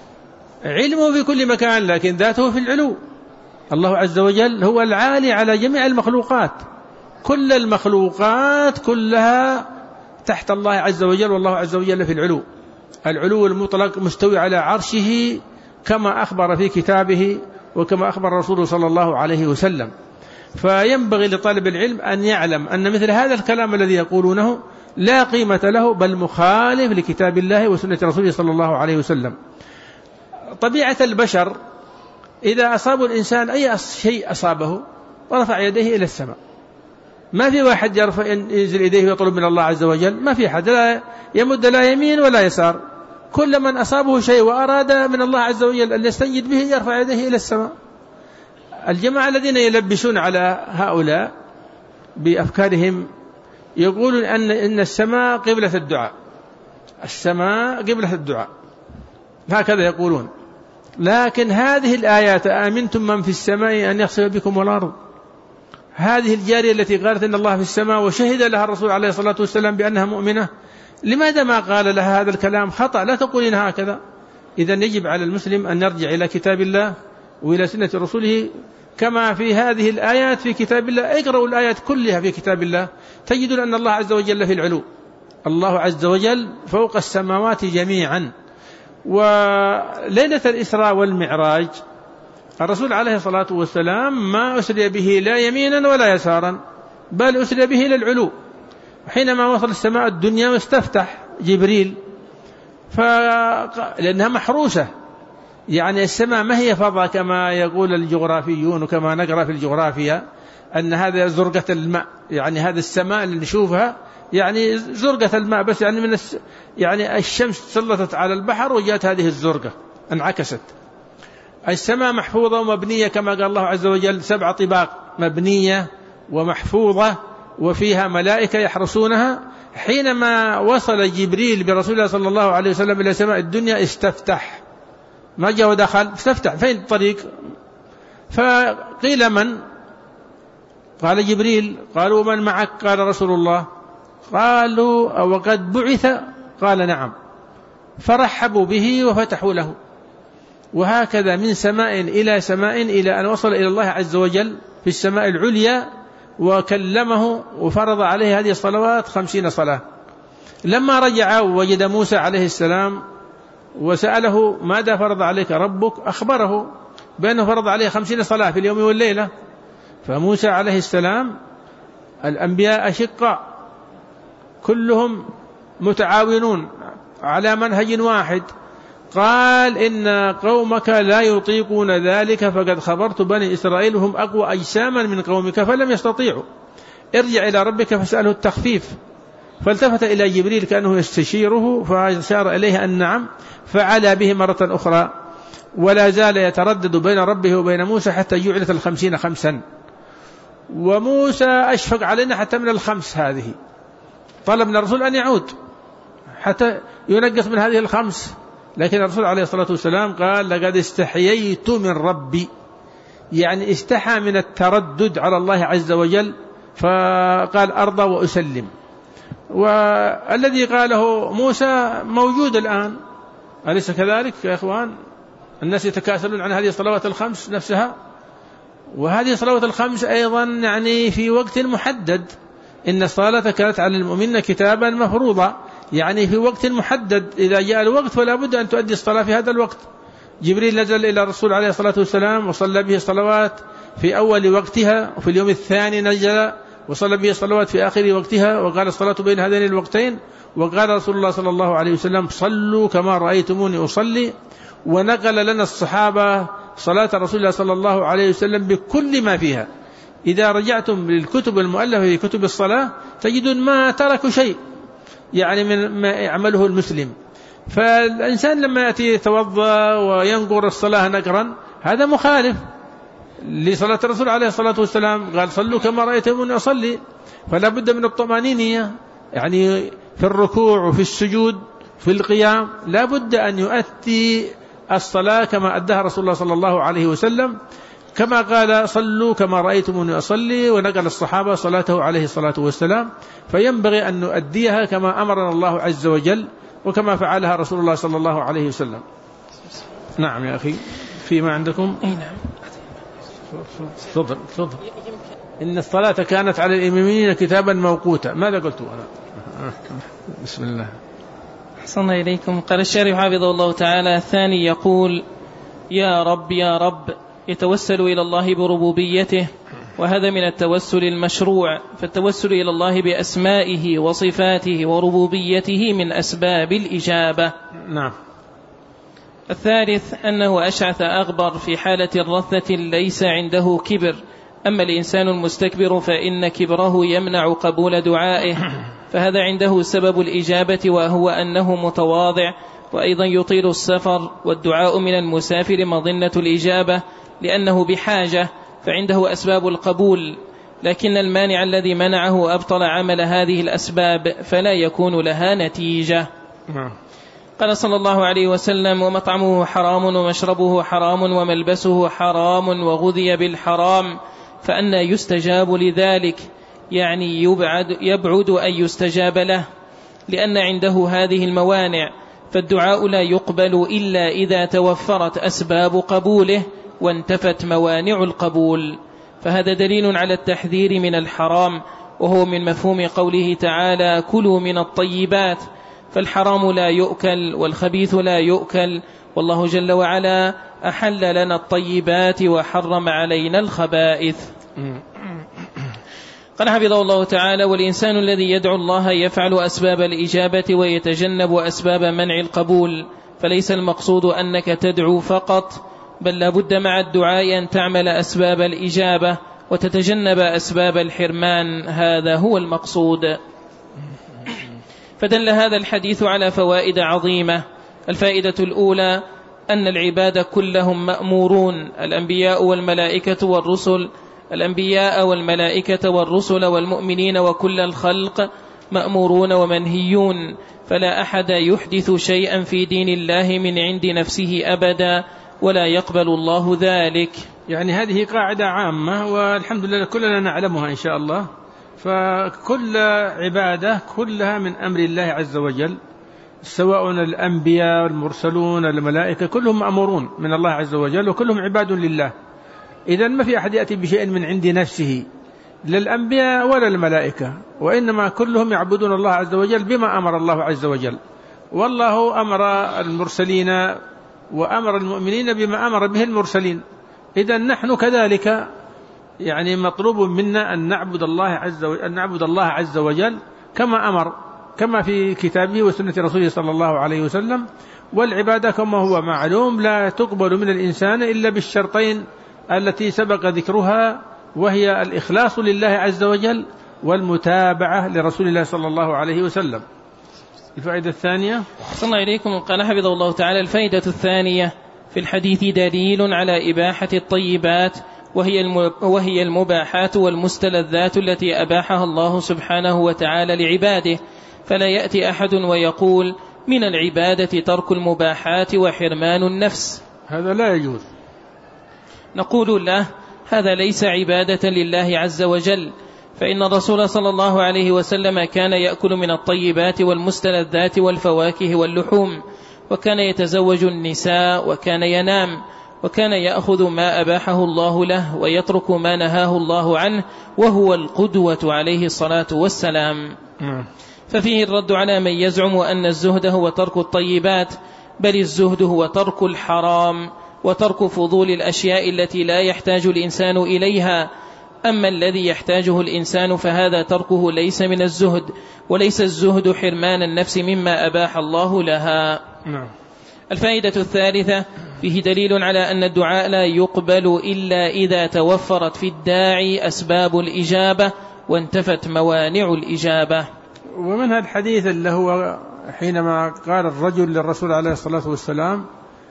علمه في كل مكان، لكن ذاته في العلو. الله عز وجل هو العالي على جميع المخلوقات، كل المخلوقات كلها تحت الله عز وجل، والله عز وجل في العلو. العلو المطلق مستوي على عرشه كما أخبر في كتابه وكما أخبر رسوله صلى الله عليه وسلم. فينبغي لطالب العلم أن يعلم أن مثل هذا الكلام الذي يقولونه لا قيمة له، بل مخالف لكتاب الله وسنة رسوله صلى الله عليه وسلم. طبيعة البشر إذا أصاب الإنسان أي شيء أصابه ورفع يديه إلى السماء. ما في واحد يرفع ينزل يديه ويطلب من الله عز وجل، ما في حد لا يمد لا يمين ولا يسار. كل من أصابه شيء وأراد من الله عز وجل أن يستنجد به يرفع يديه إلى السماء. الجماعة الذين يلبسون على هؤلاء بأفكارهم يقولون أن إن السماء قبلة الدعاء، السماء قبلة الدعاء، هكذا يقولون. لكن هذه الآيات أأمنتم من في السماء أن يخسف بكم الأرض، هذه الجارية التي قالت إن الله في السماء وشهد لها الرسول عليه الصلاة والسلام بأنها مؤمنة، لماذا ما قال لها هذا الكلام؟ خطأ، لا تقولين هكذا. إذن يجب على المسلم أن يرجع إلى كتاب الله وإلى سنة رسوله كما في هذه الآيات في كتاب الله. اقرأوا الآيات كلها في كتاب الله تجدون أن الله عز وجل في العلو، الله عز وجل فوق السماوات جميعا. وليلة الإسراء والمعراج الرسول عليه الصلاة والسلام ما أسري به لا يمينا ولا يسارا، بل أسري به إلى العلو. حينما وصل السماء الدنيا واستفتح جبريل ف... لأنها محروسة، يعني السماء ما هي فضاء كما يقول الجغرافيون وكما نقرأ في الجغرافيا أن هذا زرقة الماء، يعني هذا السماء اللي نشوفها يعني زرقة الماء بس، يعني من الس... يعني الشمس سلطت على البحر وجاءت هذه الزرقة انعكست. السماء محفوظة ومبنية كما قال الله عز وجل سبع طباق، مبنية ومحفوظة وفيها ملائكة يحرسونها. حينما وصل جبريل برسول الله صلى الله عليه وسلم إلى سماء الدنيا استفتح، ما جاء ودخل، استفتح فين الطريق؟ فقيل من؟ قال جبريل. قالوا من معك؟ قال رسول الله. قالوا وقد بعث؟ قال نعم. فرحبوا به وفتحوا له. وهكذا من سماء إلى سماء إلى أن وصل إلى الله عز وجل في السماء العليا وكلمه وفرض عليه هذه الصلوات خمسين صلاة. لما رجع وجد موسى عليه السلام وسأله ماذا فرض عليك ربك، أخبره بأنه فرض عليه خمسين صلاة في اليوم والليلة. فموسى عليه السلام الأنبياء أشقاء كلهم متعاونون على منهج واحد، قال إن قومك لا يطيقون ذلك فقد خبرت بني إسرائيل هم أقوى أجساما من قومك فلم يستطيعوا، ارجع إلى ربك فاسأله التخفيف. فالتفت إلى جبريل كأنه يستشيره فأشار إليه أن نعم، فعلى به مرة أخرى ولا زال يتردد بين ربه وبين موسى حتى جعلت الخمسين خمسا. وموسى أشفق علينا حتى من الخمس هذه، طلب من الرسول أن يعود حتى ينقص من هذه الخمس، لكن الرسول عليه الصلاة والسلام قال لقد استحييت من ربي، يعني استحى من التردد على الله عز وجل، فقال أرضى وأسلم. والذي قاله موسى موجود الآن، أليس كذلك يا إخوان؟ الناس يتكاسلون عن هذه الصلوات الخمس نفسها، وهذه الصلوات الخمس أيضا يعني في وقت محدد، إن الصلاة كانت على المؤمنين كتابا مفروضا، يعني في وقت محدد، إذا جاء الوقت فلا بد أن تؤدي الصلاة في هذا الوقت. جبريل نزل إلى الرسول عليه الصلاة والسلام وصلى به الصلوات في أول وقتها، وفي اليوم الثاني نزل وصلى به الصلوات في آخر وقتها، وقال الصلاة بين هذين الوقتين. وقال رسول الله صلى الله عليه وسلم صلوا كما رأيتموني أصلي، ونقل لنا الصحابة صلاة رسول الله صلى الله عليه وسلم بكل ما فيها. إذا رجعتم للكتب المؤلفة في كتب الصلاة تجدون ما تركوا شيء يعني من ما يعمله المسلم. فالإنسان لما يأتي يتوضأ وينقر الصلاة نقرا هذا مخالف لصلاة الرسول عليه الصلاة والسلام، قال صلوا كما رأيتموني أصلي. فلا بد من الطمأنينة، يعني في الركوع وفي السجود في القيام لا بد أن يؤتي الصلاة كما أداها رسول الله صلى الله عليه وسلم، كما قال صلوا كما رأيتموني أصلي، ونقل الصحابة صلاته عليه الصلاة والسلام. فينبغي أن نؤديها كما أمرنا الله عز وجل وكما فعلها رسول الله صلى الله عليه وسلم. نعم يا أخي، فيما عندكم؟ أي نعم، تفضل تفضل. إن الصلاة كانت على الإمامين كتابا موقوتا. ماذا قلت أنا؟ بسم الله. أحسن إليكم. قال الشارح حافظه الله تعالى: الثاني يقول: يا رب يا رب، يتوسل إلى الله بربوبيته، وهذا من التوسل المشروع، فالتوسل إلى الله بأسمائه وصفاته وربوبيته من أسباب الإجابة. نعم. الثالث أنه أشعث أغبر في حالة الرثة ليس عنده كبر، أما الإنسان المستكبر فإن كبره يمنع قبول دعائه، فهذا عنده سبب الإجابة وهو أنه متواضع، وأيضا يطيل السفر، والدعاء من المسافر مظنة الإجابة لأنه بحاجة، فعنده أسباب القبول، لكن المانع الذي منعه أبطل عمل هذه الأسباب فلا يكون لها نتيجة. قال صلى الله عليه وسلم: ومطعمه حرام ومشربه حرام وملبسه حرام وغذي بالحرام، فأنى يستجاب لذلك؟ يعني يبعد, يبعد أن يستجاب له، لأن عنده هذه الموانع، فالدعاء لا يقبل إلا إذا توفرت أسباب قبوله وانتفت موانع القبول. فهذا دليل على التحذير من الحرام، وهو من مفهوم قوله تعالى: كلوا من الطيبات، فالحرام لا يؤكل والخبيث لا يؤكل، والله جل وعلا أحل لنا الطيبات وحرم علينا الخبائث. قال حفظه الله تعالى: والإنسان الذي يدعو الله يفعل أسباب الإجابة ويتجنب أسباب منع القبول، فليس المقصود أنك تدعو فقط، بل لابد مع الدعاء أن تعمل أسباب الإجابة وتتجنب أسباب الحرمان، هذا هو المقصود. فدل هذا الحديث على فوائد عظيمة. الفائدة الأولى أن العباد كلهم مأمورون، الأنبياء والملائكة والرسل الأنبياء والملائكة والرسل والمؤمنين وكل الخلق مأمورون ومنهيون، فلا أحد يحدث شيئا في دين الله من عند نفسه أبدا، ولا يقبل الله ذلك. يعني هذه قاعدة عامة والحمد لله كلنا نعلمها إن شاء الله. فكل عبادة كلها من أمر الله عز وجل، سواء الأنبياء والمرسلون الملائكة كلهم مأمورون من الله عز وجل، وكلهم عباد لله. إذن ما في أحد يأتي بشيء من عند نفسه، لا الأنبياء ولا الملائكة، وإنما كلهم يعبدون الله عز وجل بما أمر الله عز وجل. والله أمر المرسلين وأمر المؤمنين بما أمر به المرسلين. إذن نحن كذلك يعني مطلوب منا أن نعبد الله عز وجل, أن نعبد الله عز وجل كما أمر. كما في كتابه وسنة رسوله صلى الله عليه وسلم. والعبادة كما هو معلوم لا تقبل من الإنسان إلا بالشرطين التي سبق ذكرها، وهي الإخلاص لله عز وجل والمتابعة لرسول الله صلى الله عليه وسلم. الفائدة الثانية. صلى الله عليكم. قال حفظه الله تعالى: الفائدة الثانية في الحديث دليل على إباحة الطيبات وهي وهي المباحات والمستلذات التي أباحها الله سبحانه وتعالى لعباده، فلا يأتي أحد ويقول من العبادة ترك المباحات وحرمان النفس، هذا لا يجوز. نقول له هذا ليس عبادة لله عز وجل، فإن الرسول صلى الله عليه وسلم كان يأكل من الطيبات والمستلذات والفواكه واللحوم، وكان يتزوج النساء، وكان ينام، وكان يأخذ ما أباحه الله له ويترك ما نهاه الله عنه، وهو القدوة عليه الصلاة والسلام. ففيه الرد على من يزعم أن الزهد هو ترك الطيبات، بل الزهد هو ترك الحرام وترك فضول الأشياء التي لا يحتاج الإنسان إليها. أما الذي يحتاجه الإنسان فهذا تركه ليس من الزهد، وليس الزهد حرمان النفس مما أباح الله لها. نعم. الفائدة الثالثة فيه دليل على أن الدعاء لا يقبل إلا إذا توفرت في الداعي أسباب الإجابة وانتفت موانع الإجابة. ومن هذا الحديث اللي هو حينما قال الرجل للرسول عليه الصلاة والسلام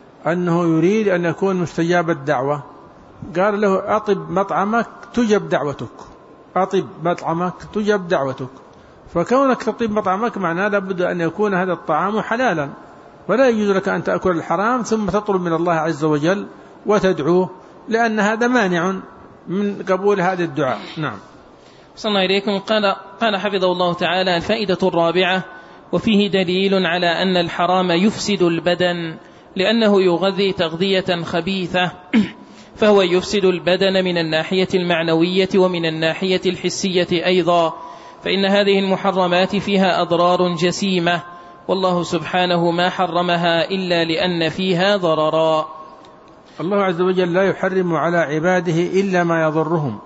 أنه يريد أن يكون مستجاب الدعوة، قال له أطب مطعمك تجب دعوتك، أطب مطعمك تجب دعوتك. فكونك تطيب مطعمك معناه لابد أن يكون هذا الطعام حلالا، ولا يجوز لك أن تأكل الحرام ثم تطلب من الله عز وجل وتدعوه، لأن هذا مانع من قبول هذا الدعاء. نعم. صلى الله عليكم. قال, قال حفظه الله تعالى: الفائدة الرابعة وفيه دليل على أن الحرام يفسد البدن لأنه يغذي تغذية خبيثة، فهو يفسد البدن من الناحية المعنوية ومن الناحية الحسية أيضا، فإن هذه المحرمات فيها أضرار جسيمة، والله سبحانه ما حرمها إلا لأن فيها ضررا. الله عز وجل لا يحرم على عباده إلا ما يضرهم،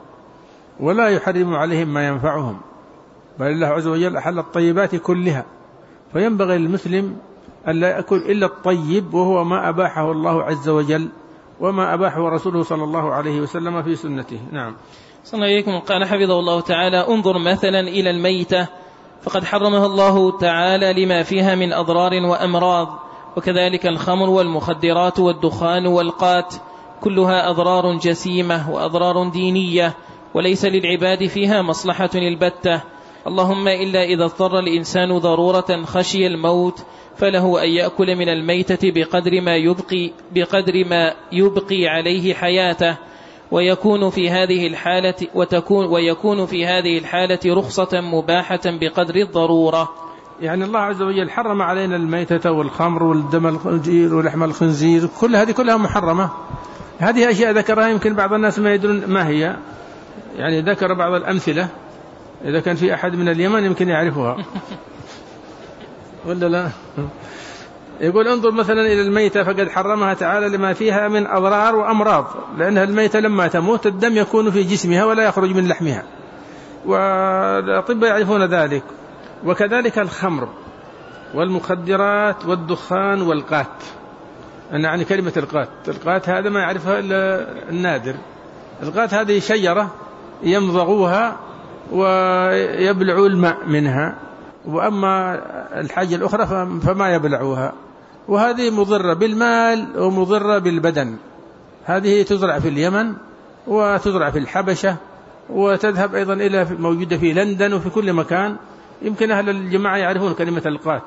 ولا يحرم عليهم ما ينفعهم، بل الله عز وجل أحل الطيبات كلها، فينبغي للمسلم أن لا يأكل إلا الطيب، وهو ما أباحه الله عز وجل وما أباحه رسوله صلى الله عليه وسلم في سنته. نعم. صلى الله عليكم. قال حفظه الله تعالى: انظر مثلا إلى الميتة، فقد حرمها الله تعالى لما فيها من أضرار وأمراض، وكذلك الخمر والمخدرات والدخان والقات، كلها أضرار جسيمة وأضرار دينية، وليس للعباد فيها مصلحة البتة، اللهم إلا إذا اضطر الإنسان ضرورة خشي الموت، فله أن يأكل من الميتة بقدر ما يبقي, بقدر ما يبقي عليه حياته، ويكون في هذه الحالة وتكون ويكون في هذه الحالة رخصة مباحة بقدر الضرورة. يعني الله عز وجل حرم علينا الميتة والخمر والدم الخنزير ولحم الخنزير، كل هذه كلها محرمة. هذه أشياء ذكرها يمكن بعض الناس ما يدرون ما هي، يعني ذكر بعض الأمثلة، إذا كان في أحد من اليمن يمكن يعرفها ولا لا. يقول انظر مثلا إلى الميتة، فقد حرمها تعالى لما فيها من أضرار وأمراض، لأنها الميتة لما تموت الدم يكون في جسمها ولا يخرج من لحمها، والأطباء يعرفون ذلك. وكذلك الخمر والمخدرات والدخان والقات. أنا يعني كلمة القات، القات هذا ما يعرفها إلا النادر. القات هذه شجرة يمضغوها ويبلعوا الماء منها، وأما الحاجة الأخرى فما يبلعوها، وهذه مضرة بالمال ومضرة بالبدن. هذه تزرع في اليمن وتزرع في الحبشة، وتذهب أيضا إلى موجودة في لندن وفي كل مكان. يمكن أهل الجماعة يعرفون كلمة القات.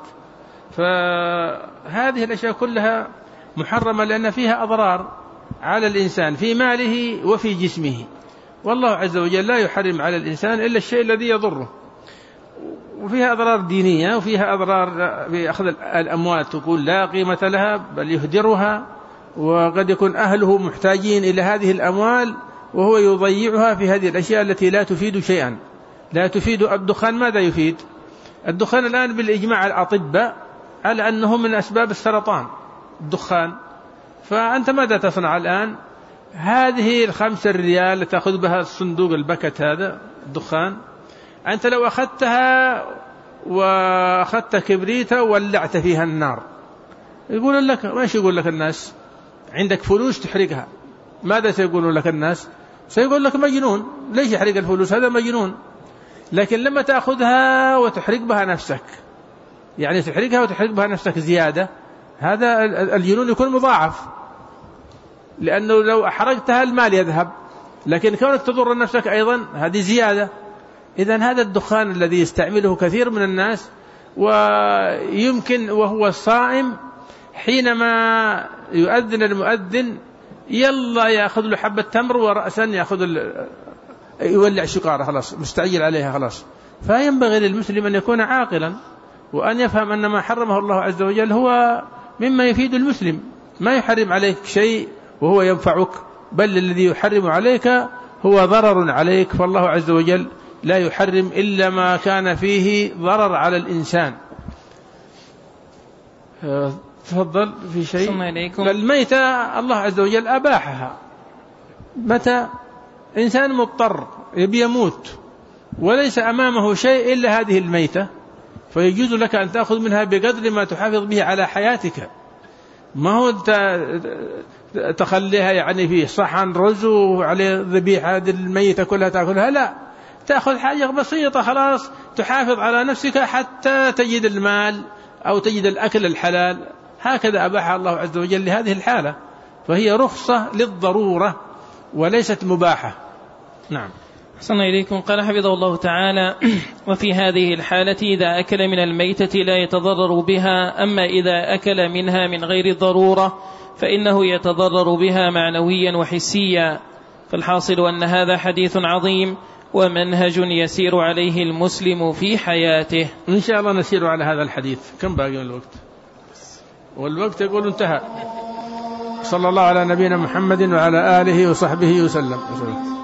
فهذه الأشياء كلها محرمة لأن فيها أضرار على الإنسان في ماله وفي جسمه، والله عز وجل لا يحرم على الإنسان إلا الشيء الذي يضره. وفيها أضرار دينية، وفيها أضرار بأخذ الأموال تقول لا قيمة لها بل يهدرها، وقد يكون أهله محتاجين إلى هذه الأموال وهو يضيعها في هذه الأشياء التي لا تفيد شيئا. لا تفيد. الدخان ماذا يفيد؟ الدخان الآن بالإجماع الأطباء على أنه من أسباب السرطان الدخان. فأنت ماذا تصنع الآن؟ هذه الخمسة الريال تأخذ بها الصندوق البكت هذا الدخان، أنت لو أخذتها وأخذت كبريتة وولعت فيها النار، يقول لك ماذا يقول لك الناس؟ عندك فلوس تحرقها، ماذا سيقولون لك الناس؟ سيقول لك مجنون، ليش يحرق الفلوس؟ هذا مجنون. لكن لما تأخذها وتحرق بها نفسك، يعني تحرقها وتحرق بها نفسك زيادة، هذا الجنون يكون مضاعف، لأنه لو أحرقتها المال يذهب، لكن كونك تضر نفسك أيضا هذه زيادة. إذن هذا الدخان الذي يستعمله كثير من الناس، ويمكن وهو صائم حينما يؤذن المؤذن يلا يأخذ له حبة تمر ورأسا يأخذ يولع شقارة خلاص، مستعجل عليها خلاص. فينبغي للمسلم أن يكون عاقلا، وأن يفهم أن ما حرمه الله عز وجل هو مما يفيد المسلم، ما يحرم عليك شيء وهو ينفعك، بل الذي يحرم عليك هو ضرر عليك، فالله عز وجل لا يحرم إلا ما كان فيه ضرر على الإنسان. تفضل في شيء. الميتة الله عز وجل أباحها، متى إنسان مضطر يبي يموت وليس أمامه شيء إلا هذه الميتة، فيجوز لك أن تأخذ منها بقدر ما تحافظ به على حياتك، ما هو تخليها يعني في صحن رز وعليه ذبيحة هذه الميتة كلها تأكلها، لا، تأخذ حاجة بسيطة خلاص تحافظ على نفسك حتى تجد المال أو تجد الأكل الحلال. هكذا أباحها الله عز وجل لهذه الحالة، فهي رخصة للضرورة وليست مباحة. نعم. أحسن إليكم. قال حفظه الله تعالى: وفي هذه الحالة إذا أكل من الميتة لا يتضرر بها، أما إذا أكل منها من غير ضرورة فإنه يتضرر بها معنويا وحسيا. فالحاصل أن هذا حديث عظيم ومنهج يسير عليه المسلم في حياته. إن شاء الله نسير على هذا الحديث. كم باقي من الوقت؟ والوقت يقول انتهى. صلى الله على نبينا محمد وعلى آله وصحبه وسلم.